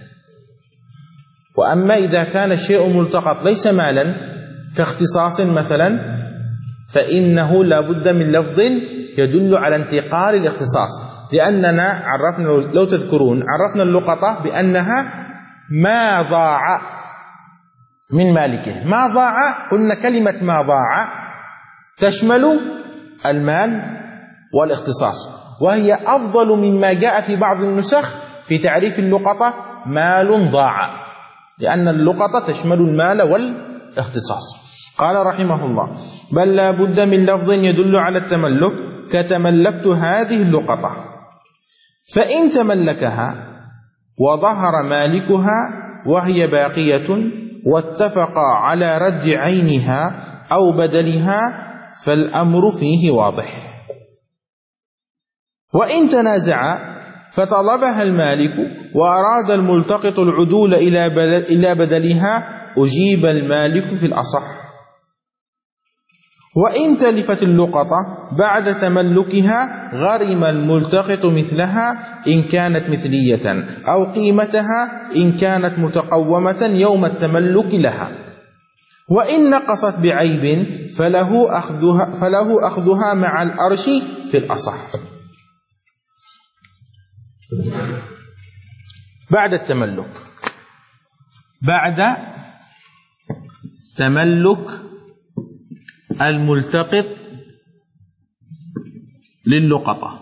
وأما إذا كان الشيء الملتقط ليس مالا كاختصاص مثلا فإنه لا بد من لفظ يدل على انتقال الاختصاص، لأننا عرفنا، لو تذكرون، عرفنا اللقطة بأنها ما ضاع من مالكه. ما ضاع، قلنا كلمة ما ضاع تشمل المال والاختصاص، وهي أفضل مما جاء في بعض النسخ في تعريف اللقطة مال ضاع، لأن اللقطة تشمل المال والاختصاص. قال رحمه الله: بل لا بد من لفظ يدل على التملك كتملكت هذه اللقطة، فإن تملكها وظهر مالكها وهي باقية واتفقا على رد عينها أو بدلها فالأمر فيه واضح. وإن تنازع فطلبها المالك وأراد الملتقط العدول إلى بدلها أجيب المالك في الأصح. وإن تلفت اللقطة بعد تملكها غرم الملتقط مثلها إن كانت مثلية، أو قيمتها إن كانت متقومة يوم التملك لها. وإن نقصت بعيب فله أخذها, فله أخذها مع الأرش في الأصح. بعد التملك، بعد تملك الملتقط للقطة،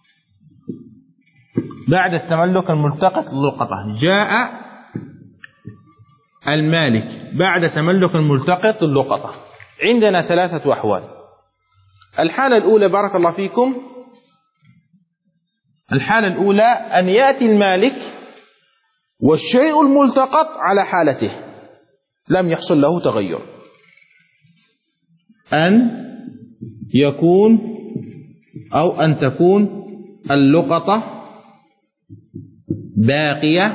بعد التملك الملتقط للقطة جاء المالك بعد تملك الملتقط للقطة. عندنا ثلاثة أحوال. الحالة الأولى بارك الله فيكم، الحالة الأولى أن يأتي المالك والشيء الملتقط على حالته لم يحصل له تغير، أن يكون أو أن تكون اللقطة باقية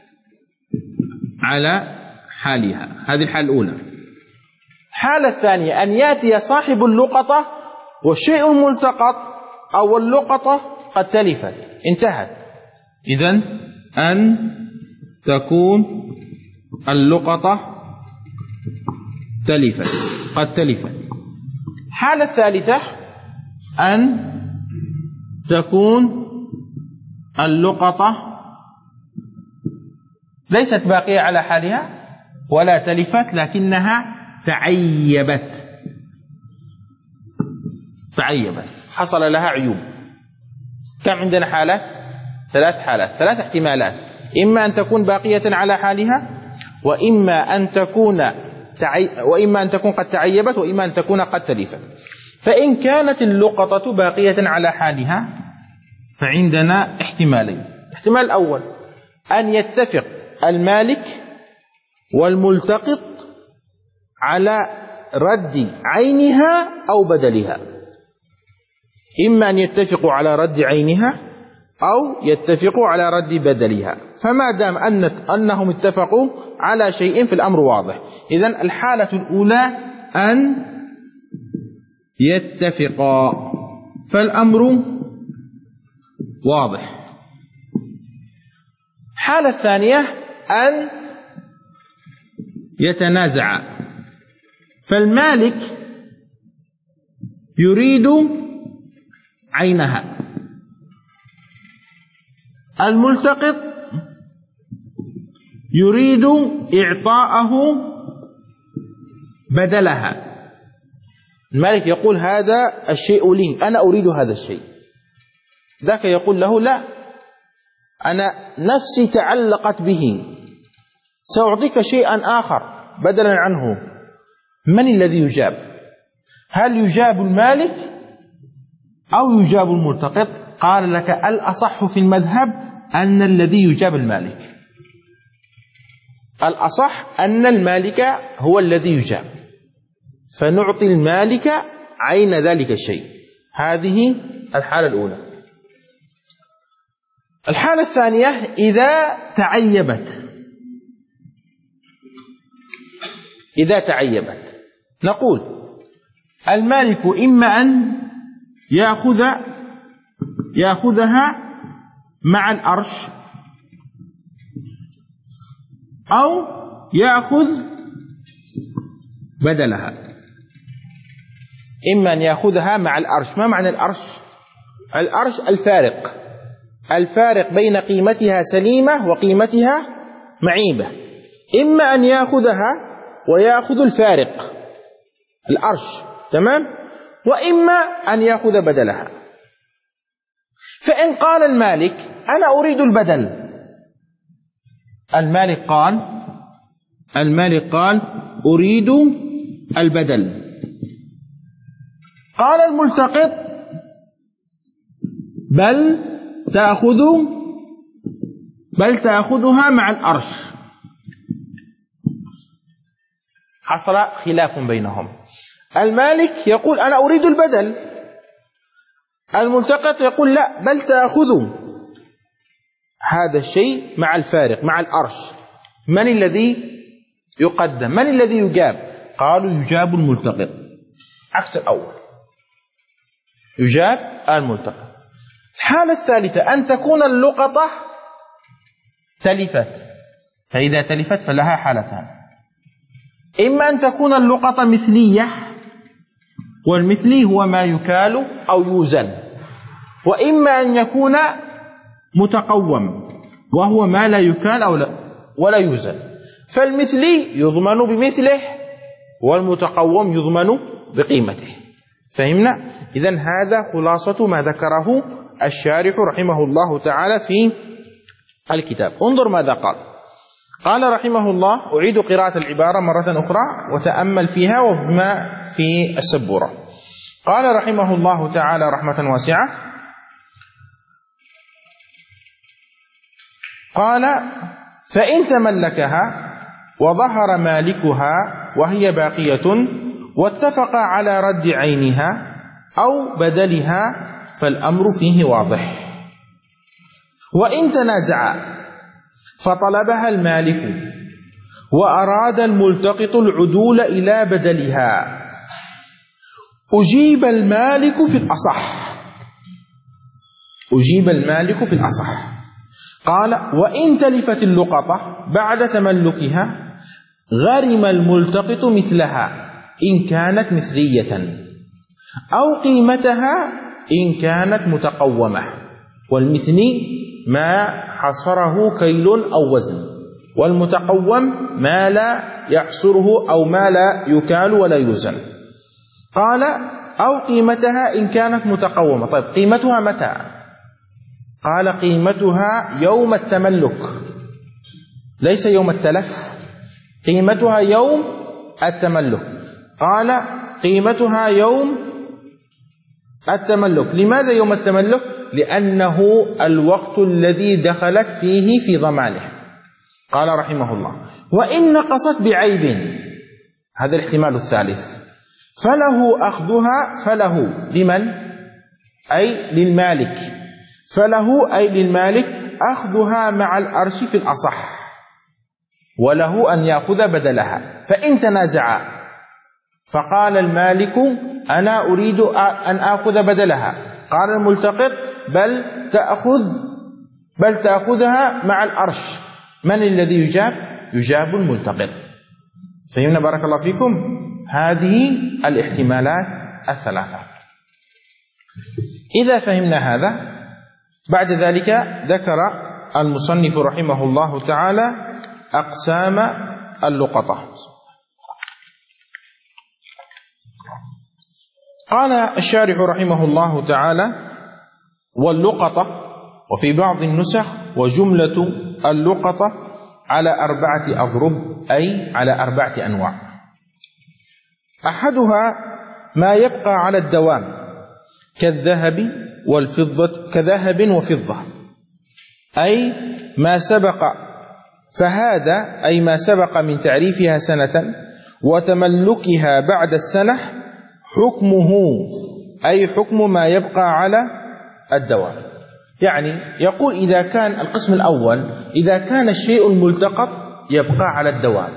على حالها، هذه الحالة الأولى. الحالة الثانية أن يأتي صاحب اللقطة والشيء الملتقط أو اللقطة قد تلفت انتهت. إذن أن تكون اللقطة تلفت قد تلفت. الحالة الثالثة أن تكون اللقطة ليست باقية على حالها ولا تلفت لكنها تعيبت تعيبت حصل لها عيوب. كم عندنا حالات؟ ثلاث حالات، ثلاث احتمالات، إما أن تكون باقية على حالها، وإما أن تكون تعي... وإما أن تكون قد تعيبت، وإما أن تكون قد تلفت. فإن كانت اللقطة باقية على حالها فعندنا احتمالين. الاحتمال الأول أن يتفق المالك والملتقط على رد عينها أو بدلها، إما أن يتفقوا على رد عينها أو يتفقوا على رد بدلها. فما دام أن أنهم اتفقوا على شيء في الأمر واضح. إذن الحالة الأولى أن يتفقا فالأمر واضح. الحالة الثانية أن يتنازع، فالمالك يريد عينها، الملتقط يريد إعطاءه بدلها. المالك يقول هذا الشيء لي، أنا أريد هذا الشيء. ذاك يقول له لا، أنا نفسي تعلقت به، سأعطيك شيئا آخر بدلا عنه. من الذي يجاب؟ هل يجاب المالك أو يجاب الملتقط؟ قال لك الأصح في المذهب أن الذي يجاب المالك، الأصح أن المالك هو الذي يجاب، فنعطي المالك عين ذلك الشيء. هذه الحالة الأولى. الحالة الثانية إذا تعيبت، إذا تعيبت نقول المالك إما أن يأخذ يأخذها مع الأرش أو يأخذ بدلها. إما أن يأخذها مع الأرش. ما معنى الأرش؟ الأرش الفارق، الفارق بين قيمتها سليمة وقيمتها معيبة. إما أن يأخذها ويأخذ الفارق الأرش، تمام، وإما أن يأخذ بدلها. فإن قال المالك أنا أريد البدل، المالك قال المالك قال أريد البدل، قال الملتقط بل تأخذ بل تأخذها مع الأرش. حصل خلاف بينهم. المالك يقول أنا أريد البدل، الملتقط يقول لا، بل تأخذ هذا الشيء مع الفارق مع الأرش. من الذي يقدم؟ من الذي يجاب؟ قالوا يجاب الملتقط، عكس الأول، يجاب الملتقط. الحالة الثالثة أن تكون اللقطة تلفت، فإذا تلفت فلها حالتان: إما أن تكون اللقطة مثلية، والمثلي هو ما يكال أو يوزن، وإما أن يكون متقوم وهو ما لا يكال أو لا ولا يوزن. فالمثلي يضمن بمثله والمتقوم يضمن بقيمته. فهمنا؟ إذن هذا خلاصة ما ذكره الشارح رحمه الله تعالى في الكتاب. انظر ماذا قال. قال رحمه الله: أعيد قراءة العبارة مرة أخرى وتأمل فيها وبما في السبورة. قال رحمه الله تعالى رحمة واسعة: قال: فإن تملكها وظهر مالكها وهي باقية واتفقا على رد عينها أو بدلها فالأمر فيه واضح. وإن تنازعا فطلبها المالك وأراد الملتقط العدول إلى بدلها أجيب المالك في الأصح أجيب المالك في الأصح قال: وإن تلفت اللقطة بعد تملكها غرم الملتقط مثلها إن كانت مثلية أو قيمتها إن كانت متقومة. والمثني ما حصره كيل أو وزن، والمتقوم ما لا يحصره أو ما لا يكال ولا يوزن. قال: أو قيمتها إن كانت متقومة. طيب قيمتها متى؟ قال: قيمتها يوم التملك ليس يوم التلف، قيمتها يوم التملك. قال: قيمتها يوم التملك. لماذا يوم التملك؟ لأنه الوقت الذي دخلت فيه في ضمانه. قال رحمه الله: وإن نقصت بعيب، هذا الاحتمال الثالث، فله أخذها. فله لمن؟ أي للمالك. فله أي للمالك أخذها مع الأرش في الأصح، وله أن يأخذ بدلها. فإن تنازعا فقال المالك: أنا أريد أن آخذ بدلها. قال الملتقط: بل تأخذ بل تأخذها مع الأرش. من الذي يجاب؟ يجاب الملتقط. فهمنا بارك الله فيكم هذه الاحتمالات الثلاثة. إذا فهمنا هذا، بعد ذلك ذكر المصنف رحمه الله تعالى أقسام اللقطة. قال الشارح رحمه الله تعالى: واللقطة، وفي بعض النسخ وجملة اللقطة، على أربعة أضرب، أي على أربعة أنواع. أحدها ما يبقى على الدوام كالذهب والفضة، كذهب وفضة، أي ما سبق، فهذا أي ما سبق من تعريفها سنة وتملكها بعد السنة حكمه، أي حكم ما يبقى على الدوام. يعني يقول إذا كان القسم الأول، إذا كان الشيء الملتقط يبقى على الدوام،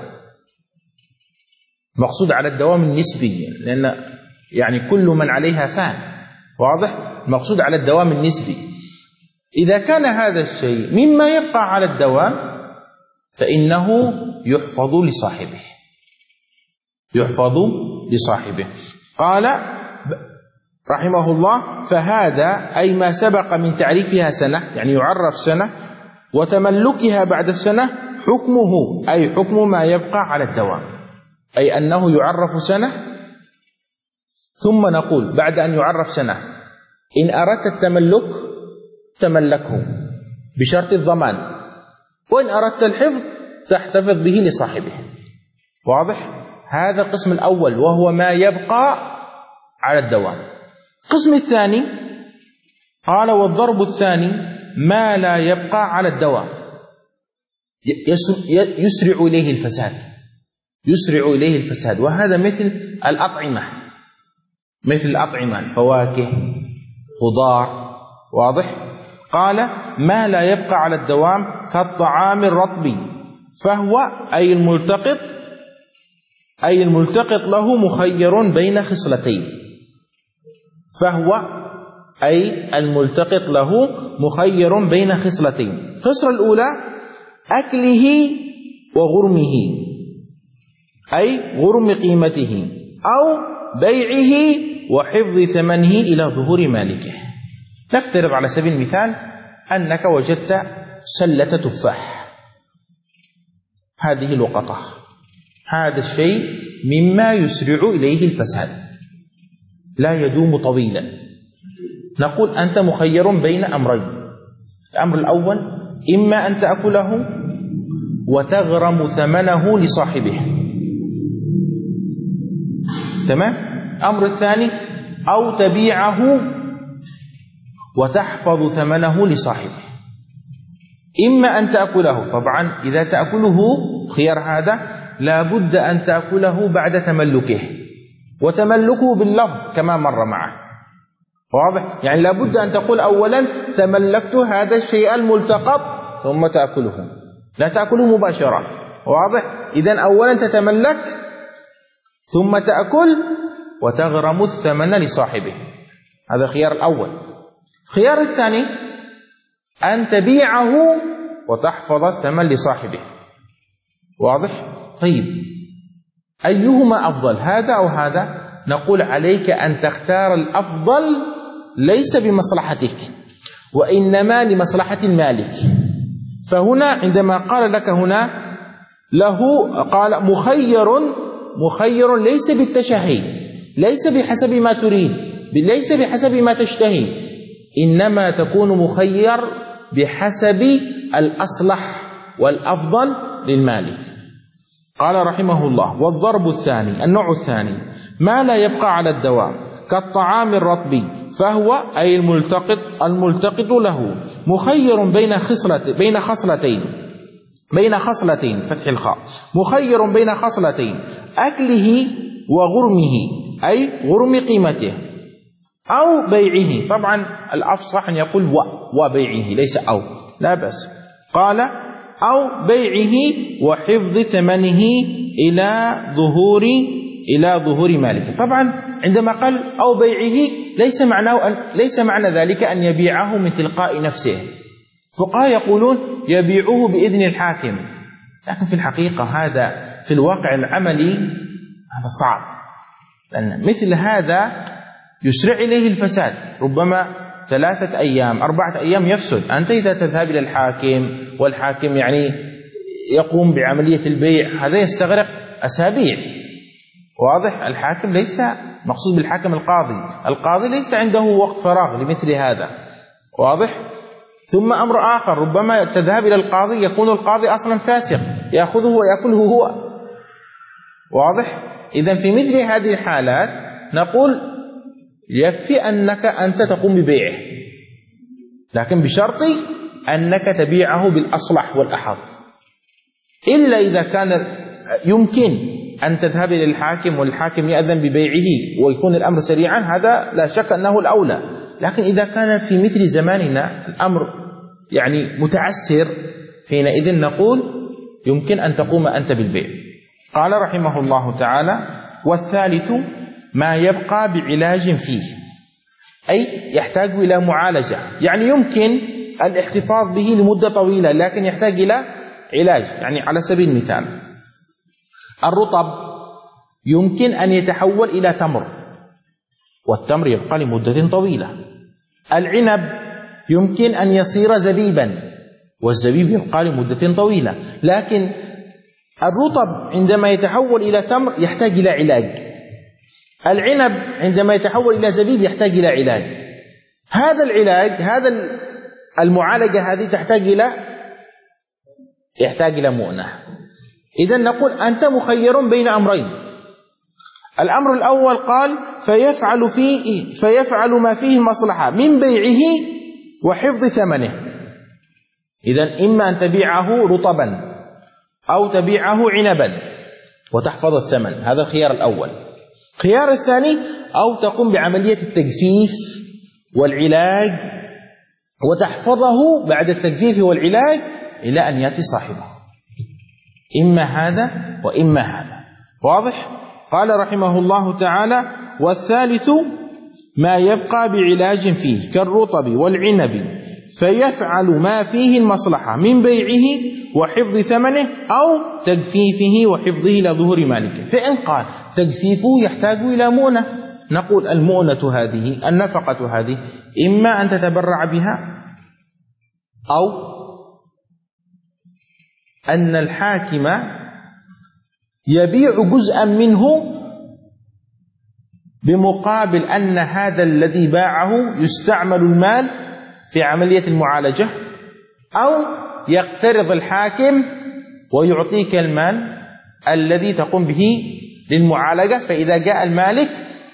مقصود على الدوام النسبي، لأن يعني كل من عليها فان، واضح؟ مقصود على الدوام النسبي. إذا كان هذا الشيء مما يبقى على الدوام فإنه يحفظ لصاحبه يحفظ لصاحبه قال رحمه الله: فهذا أي ما سبق من تعريفها سنة، يعني يعرف سنة، وتملكها بعد السنة حكمه، أي حكم ما يبقى على الدوام، أي أنه يعرف سنة ثم نقول بعد أن يعرف سنة إن أردت التملك تملكه بشرط الضمان، وإن أردت الحفظ تحتفظ به لصاحبه. واضح؟ هذا القسم الأول وهو ما يبقى على الدوام. القسم الثاني قال: والضرب الثاني ما لا يبقى على الدوام يسرع إليه الفساد يسرع إليه الفساد وهذا مثل الأطعمة مثل الأطعمة الفواكه، خضار. واضح؟ قال: ما لا يبقى على الدوام كالطعام الرطب، فهو أي الملتقط أي الملتقط له مخير بين خصلتين فهو أي الملتقط له مخير بين خصلتين الخصلة الأولى أكله وغرمه، أي غرم قيمته، أو بيعه وحفظ ثمنه إلى ظهور مالكه. نفترض على سبيل المثال أنك وجدت سلة تفاح، هذه لقطة، هذا الشيء مما يسرع إليه الفساد لا يدوم طويلا. نقول أنت مخير بين أمرين: الأمر الأول إما أن تأكله وتغرم ثمنه لصاحبه، تمام؟ الأمر الثاني أو تبيعه وتحفظ ثمنه لصاحبه. إما أن تأكله، طبعا إذا تأكله خيار هذا لا بد أن تأكله بعد تملكه، وتملكه باللفظ كما مر معك، واضح؟ يعني لا بد أن تقول أولا تملكت هذا الشيء الملتقط ثم تأكله، لا تأكله مباشرة، واضح؟ إذن أولا تتملك ثم تأكل وتغرم الثمن لصاحبه، هذا الخيار الأول. الخيار الثاني أن تبيعه وتحفظ الثمن لصاحبه، واضح؟ طيب أيهما أفضل، هذا أو هذا؟ نقول عليك أن تختار الأفضل ليس بمصلحتك وإنما لمصلحة المالك. فهنا عندما قال لك هنا له قال مخير، مخير ليس بالتشهي، ليس بحسب ما تريد، ليس بحسب ما تشتهي، إنما تكون مخير بحسب الأصلح والأفضل للمالك. قال رحمه الله: والضرب الثاني، النوع الثاني ما لا يبقى على الدوام كالطعام الرطب، فهو أي الملتقط الملتقط له مخير بين خصلة بين خصلتين بين خصلتين فتح الخاء، مخير بين خصلتين أكله وغرمه أي غرم قيمته أو بيعه. طبعا الأفصح أن يقول و وبيعه ليس أو، لا بأس. قال أو بيعه وحفظ ثمنه إلى ظهور إلى ظهور مالك. طبعا عندما قال أو بيعه ليس معناه أن ليس معنى ذلك أن يبيعه من تلقاء نفسه. فقهاء يقولون يبيعه بإذن الحاكم، لكن في الحقيقة هذا في الواقع العملي هذا صعب، لأن مثل هذا يسرع إليه الفساد، ربما ثلاثة أيام أربعة أيام يفسد. أنت إذا تذهب إلى الحاكم والحاكم يعني يقوم بعملية البيع، هذا يستغرق أسابيع، واضح؟ الحاكم ليس مقصود بالحاكم القاضي، القاضي ليس عنده وقت فراغ لمثل هذا، واضح؟ ثم أمر آخر، ربما تذهب إلى القاضي يكون القاضي أصلا فاسق يأخذه ويأكله هو، واضح؟ إذن في مثل هذه الحالات نقول يكفي أنك أنت تقوم ببيعه، لكن بشرط أنك تبيعه بالأصلح والأحظ، إلا إذا كان يمكن أن تذهب إلى الحاكم والحاكم يأذن ببيعه ويكون الأمر سريعا، هذا لا شك أنه الأولى. لكن إذا كان في مثل زماننا الأمر يعني متعسر، حينئذ نقول يمكن أن تقوم أنت بالبيع. قال رحمه الله تعالى: والثالث ما يبقى بعلاج فيه، أي يحتاج إلى معالجة، يعني يمكن الاحتفاظ به لمدة طويلة لكن يحتاج إلى علاج. يعني على سبيل المثال الرطب يمكن أن يتحول إلى تمر، والتمر يبقى لمدة طويلة. العنب يمكن أن يصير زبيبا، والزبيب يبقى لمدة طويلة. لكن الرطب عندما يتحول إلى تمر يحتاج إلى علاج، العنب عندما يتحول إلى زبيب يحتاج إلى علاج. هذا العلاج، هذا المعالجة هذه تحتاج إلى يحتاج إلى مؤنة. إذن نقول أنت مخير بين أمرين. الأمر الأول قال فيفعل فيه فيفعل ما فيه المصلحة من بيعه وحفظ ثمنه. إذن إما أن تبيعه رطبا أو تبيعه عنبا وتحفظ الثمن، هذا الخيار الأول. الخيار الثاني أو تقوم بعملية التجفيف والعلاج وتحفظه بعد التجفيف والعلاج إلى أن يأتي صاحبه، إما هذا وإما هذا، واضح؟ قال رحمه الله تعالى: والثالث ما يبقى بعلاج فيه كالرطب والعنب، فيفعل ما فيه المصلحة من بيعه وحفظ ثمنه أو تجفيفه وحفظه إلى ظهور مالكه. فإن قال تجفيفه يحتاج إلى مؤنة، نقول المؤنة هذه، النفقة هذه، إما أن تتبرع بها أو أن الحاكم يبيع جزءا منه بمقابل أن هذا الذي باعه يستعمل المال في عملية المعالجة، أو يقترض الحاكم ويعطيك المال الذي تقوم به للمعالجة، فإذا جاء المالك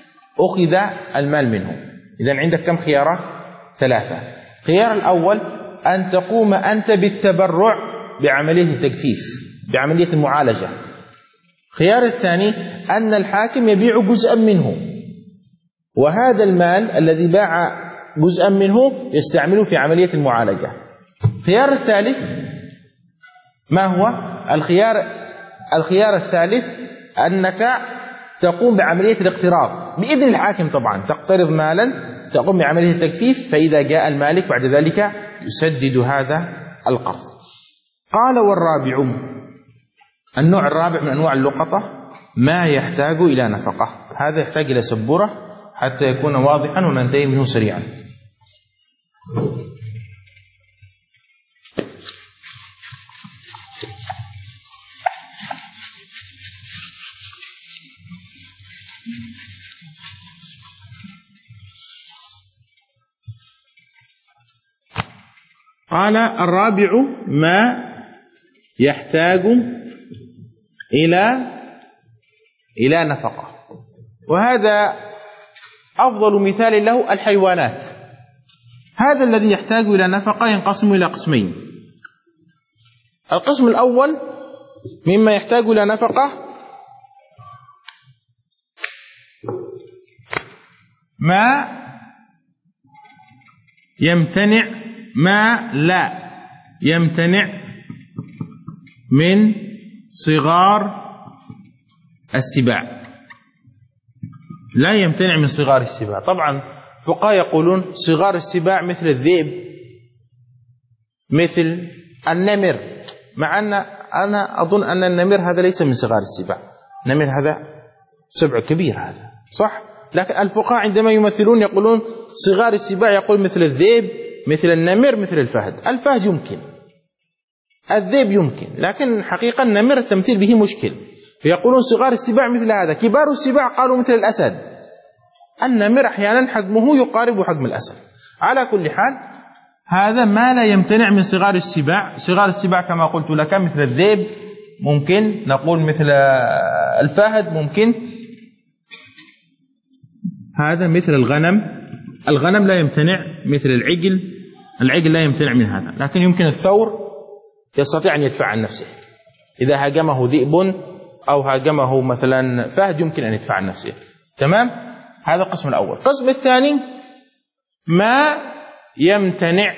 أخذ المال منه. إذن عندك كم خيارات؟ ثلاثة. الخيار الأول أن تقوم أنت بالتبرع بعملية التجفيف، بعملية المعالجة. الخيار الثاني أن الحاكم يبيع جزءا منه، وهذا المال الذي باع جزءا منه يستعمله في عملية المعالجة. الخيار الثالث ما هو؟ الخيار الخيار الثالث أنك تقوم بعملية الاقتراض بإذن الحاكم، طبعا تقترض مالا تقوم بعملية التجفيف، فإذا جاء المالك بعد ذلك يسدد هذا القرض. قال والرابع، النوع الرابع من أنواع اللقطة ما يحتاج إلى نفقة. هذا يحتاج إلى سبورة حتى يكون واضحا وننتهي منه سريعا. قال الرابع ما يحتاج إلى إلى نفقة، وهذا أفضل مثال له الحيوانات. هذا الذي يحتاج إلى نفقة ينقسم إلى قسمين. القسم الأول مما يحتاج إلى نفقة ما يمتنع ما لا يمتنع من صغار السباع. لا يمتنع من صغار السباع. طبعا فقهاء يقولون صغار السباع مثل الذئب، مثل النمر، مع أن أنا أظن أن النمر هذا ليس من صغار السباع، النمر هذا سبع كبير هذا صح، لكن الفقهاء عندما يمثلون يقولون صغار السباع، يقول مثل الذئب، مثل النمر، مثل الفهد. الفهد يمكن، الذئب يمكن، لكن حقيقة النمر التمثيل به مشكل، فيقولون صغار السباع مثل هذا. كبار السباع قالوا مثل الأسد. النمر أحيانا حجمه يقارب حجم الأسد. على كل حال هذا ما لا يمتنع من صغار السباع. صغار السباع كما قلت لك مثل الذئب ممكن، نقول مثل الفهد ممكن، هذا مثل الغنم. الغنم لا يمتنع، مثل العجل، العجل لا يمتنع من هذا، لكن يمكن الثور يستطيع أن يدفع عن نفسه. إذا هاجمه ذئب أو هاجمه مثلا فهد يمكن أن يدفع عن نفسه. تمام؟ هذا القسم الأول. القسم الثاني ما يمتنع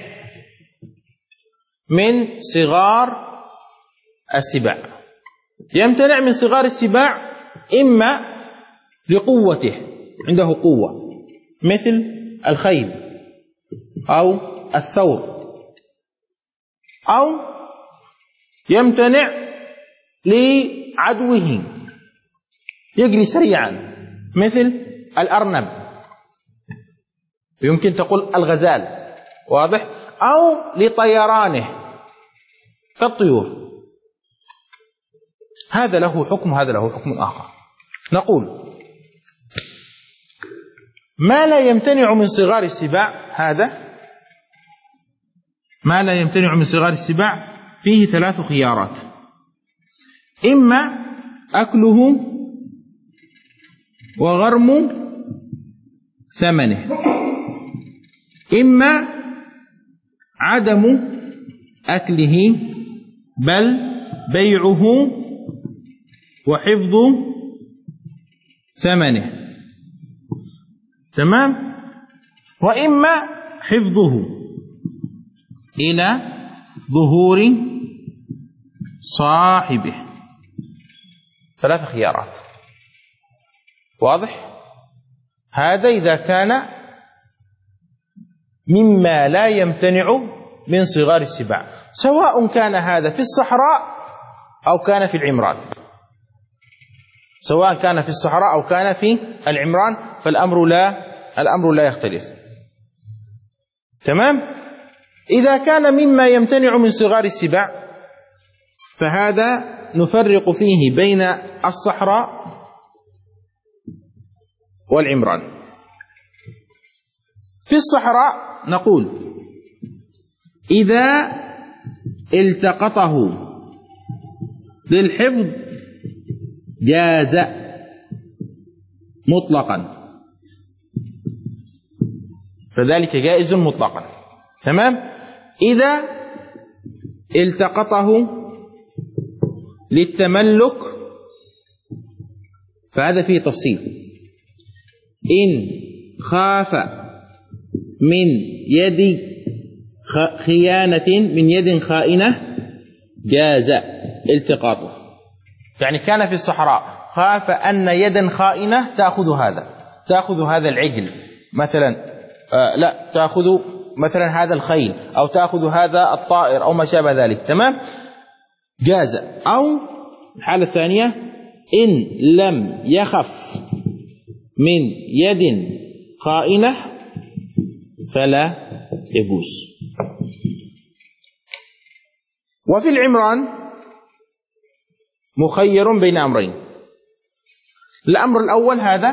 من صغار السباع. يمتنع من صغار السباع إما لقوته، عنده قوة، مثل الخيل أو الثور، أو يمتنع لعدوه يجري سريعا مثل الأرنب، يمكن تقول الغزال، واضح، أو لطيرانه كالطيور. هذا له حكم، هذا له حكم آخر. نقول ما لا يمتنع من صغار السباع، هذا ما لا يمتنع من صغار السباع فيه ثلاث خيارات: إما أكله وغرم ثمنه، إما عدم أكله بل بيعه وحفظ ثمنه. تمام؟ وإما حفظه إلى ظهور صاحبه. ثلاث خيارات، واضح؟ هذا إذا كان مما لا يمتنع من صغار السباع، سواء كان هذا في الصحراء أو كان في العمران، سواء كان في الصحراء أو كان في العمران، فالأمر لا الأمر لا يختلف. تمام؟ إذا كان مما يمتنع من صغار السباع فهذا نفرق فيه بين الصحراء والعمران. في الصحراء نقول إذا التقطه للحفظ جاز مطلقا، فذلك جائز مطلقا. تمام؟ إذا التقطه للتملك فهذا فيه تفصيل. إن خاف من يد خيانة من يد خائنة جاز التقاطه. يعني كان في الصحراء خاف أن يدا خائنة تأخذ هذا تأخذ هذا العجل مثلا، آه لا تأخذ مثلا هذا الخيل أو تأخذ هذا الطائر أو ما شابه ذلك، تمام، جاز. أو الحالة الثانية إن لم يخف من يد خائنة فلا يجوز. وفي العمران مخير بين أمرين. الأمر الأول هذا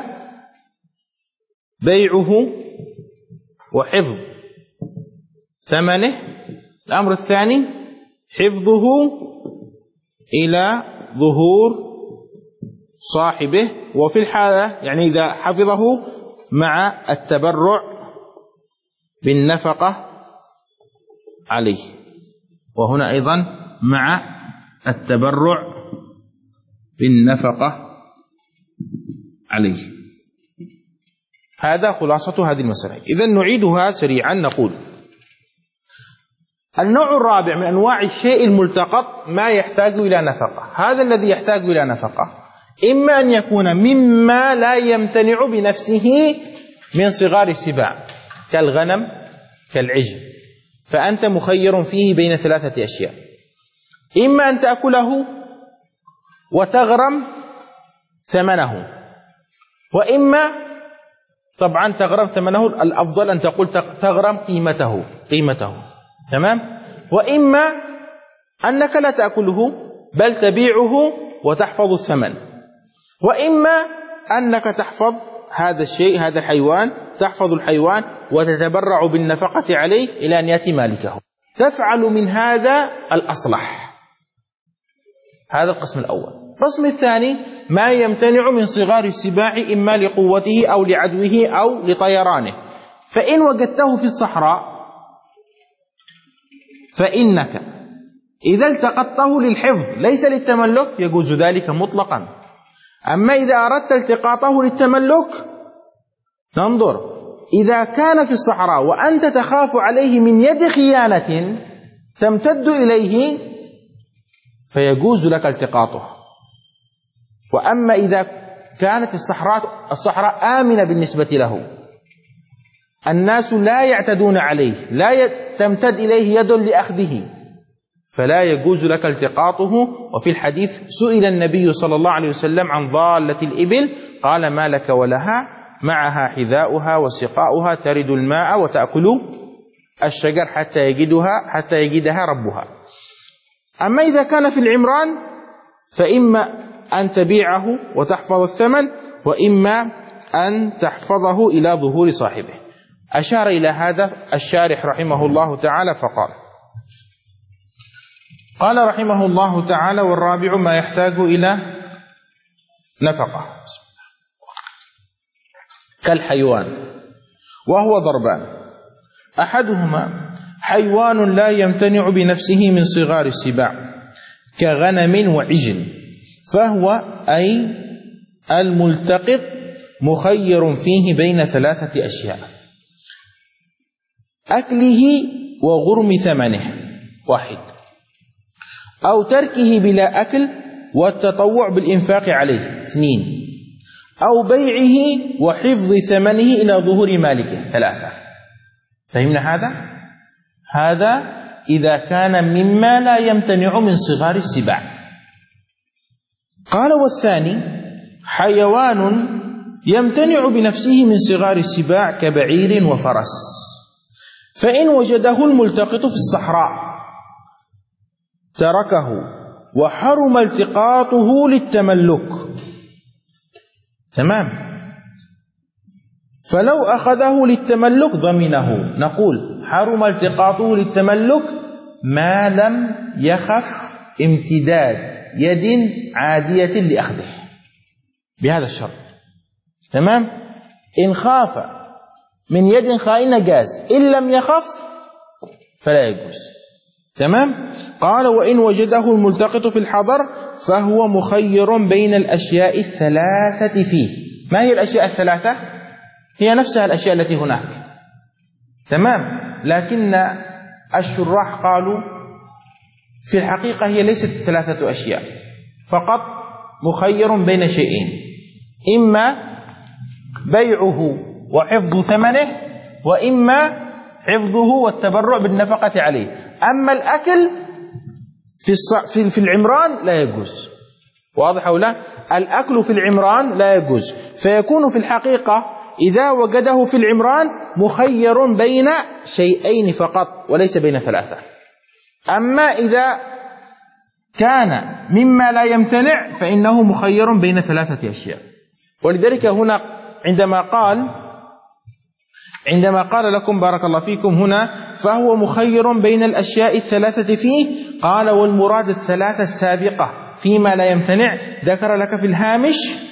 بيعه وحفظ ثمنه، الأمر الثاني حفظه إلى ظهور صاحبه، وفي الحالة يعني إذا حفظه مع التبرع بالنفقة عليه، وهنا أيضا مع التبرع بالنفقة عليه. هذا خلاصة هذه المسألة. إذن نعيدها سريعا. نقول النوع الرابع من أنواع الشيء الملتقط ما يحتاج إلى نفقة. هذا الذي يحتاج إلى نفقة إما أن يكون مما لا يمتنع بنفسه من صغار السباع كالغنم كالعجل، فأنت مخير فيه بين ثلاثة أشياء: إما أن تأكله وتغرم ثمنه، وإما طبعا تغرم ثمنه الأفضل أن تقول تغرم قيمته قيمته تمام، وإما أنك لا تأكله بل تبيعه وتحفظ الثمن، وإما أنك تحفظ هذا الشيء هذا الحيوان تحفظ الحيوان وتتبرع بالنفقة عليه إلى أن يأتي مالكه، تفعل من هذا الأصلح. هذا القسم الأول. القسم الثاني ما يمتنع من صغار السباع إما لقوته أو لعدوه أو لطيرانه، فإن وجدته في الصحراء فإنك إذا التقطته للحفظ ليس للتملك يجوز ذلك مطلقا. أما إذا أردت التقاطه للتملك ننظر، إذا كان في الصحراء وأنت تخاف عليه من يد خيانة تمتد إليه فيجوز لك التقاطه. وأما إذا كانت الصحراء الصحراء آمنة بالنسبة له، الناس لا يعتدون عليه، لا تمتد إليه يد لأخذه، فلا يجوز لك التقاطه. وفي الحديث سئل النبي صلى الله عليه وسلم عن ضالة الإبل قال: ما لك ولها معها حذاؤها وسقاؤها ترد الماء وتأكل الشجر حتى يجدها حتى يجدها ربها. أما إذا كان في العمران فإما أن تبيعه وتحفظ الثمن، وإما أن تحفظه إلى ظهور صاحبه. أشار إلى هذا الشارح رحمه الله تعالى فقال: قال رحمه الله تعالى: والرابع ما يحتاج إلى نفقة كالحيوان، وهو ضربان: أحدهما حيوان لا يمتنع بنفسه من صغار السباع كغنم وعجل، فهو أي الملتقط مخير فيه بين ثلاثة أشياء: أكله وغرم ثمنه واحد، أو تركه بلا أكل والتطوع بالإنفاق عليه اثنين، أو بيعه وحفظ ثمنه إلى ظهور مالكه ثلاثة. فهمنا هذا؟ هذا إذا كان مما لا يمتنع من صغار السباع. قال: والثاني حيوان يمتنع بنفسه من صغار السباع كبعير وفرس، فإن وجده الملتقط في الصحراء تركه وحرم التقاطه للتملك، تمام، فلو أخذه للتملك ضمنه. نقول حرم التقاطه للتملك ما لم يخف امتداد يد عادية لأخذه بهذا الشرط، تمام. إن خاف من يد خائنة جاز، إن لم يخف فلا يجوز. تمام. قال وإن وجده الملتقط في الحضر فهو مخير بين الأشياء الثلاثة فيه. ما هي الأشياء الثلاثة؟ هي نفسها الأشياء التي هناك. تمام. لكن الشراح قالوا في الحقيقة هي ليست ثلاثة أشياء، فقط مخير بين شيئين: إما بيعه وحفظ ثمنه، وإما حفظه والتبرع بالنفقة عليه. أما الأكل في الص... في العمران لا يجوز. واضح أو لا؟ الأكل في العمران لا يجوز، فيكون في الحقيقة إذا وجده في العمران مخير بين شيئين فقط وليس بين ثلاثة. أما إذا كان مما لا يمتنع فإنه مخير بين ثلاثة أشياء. ولذلك هنا عندما قال عندما قال لكم بارك الله فيكم هنا فهو مخير بين الأشياء الثلاثة فيه، قال والمراد الثلاثة السابقة فيما لا يمتنع. ذكر لك في الهامش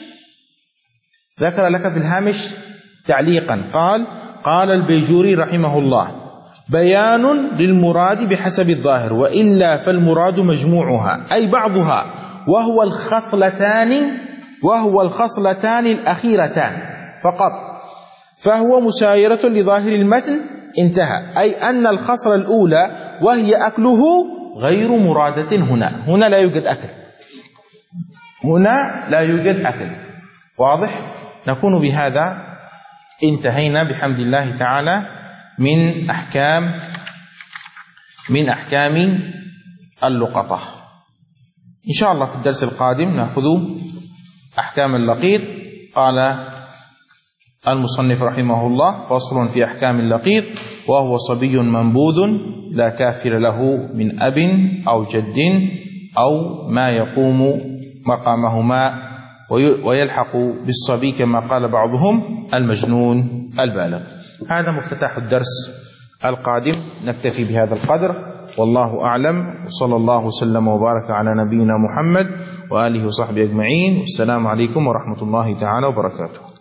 ذكر لك في الهامش تعليقا قال قال البيجوري رحمه الله: بيان للمراد بحسب الظاهر، وإلا فالمراد مجموعها أي بعضها، وهو الخصلتان وهو الخصلتان الأخيرتان فقط، فهو مسايرة لظاهر المتن. انتهى. أي أن الخصلة الأولى وهي أكله غير مرادة هنا. هنا لا يوجد أكل، هنا لا يوجد أكل. واضح؟ نكون بهذا انتهينا بحمد الله تعالى من أحكام من أحكام اللقطة. إن شاء الله في الدرس القادم نأخذ أحكام اللقيط. قال المصنف رحمه الله: فصل في أحكام اللقيط: وهو صبي منبوذ لا كافر له من أب أو جد أو ما يقوم مقامهما، ويلحق بالصبي كما قال بعضهم المجنون البالغ. هذا مفتتح الدرس القادم. نكتفي بهذا القدر، والله أعلم، وصلى الله وسلم وبارك على نبينا محمد وآله وصحبه أجمعين. والسلام عليكم ورحمة الله تعالى وبركاته.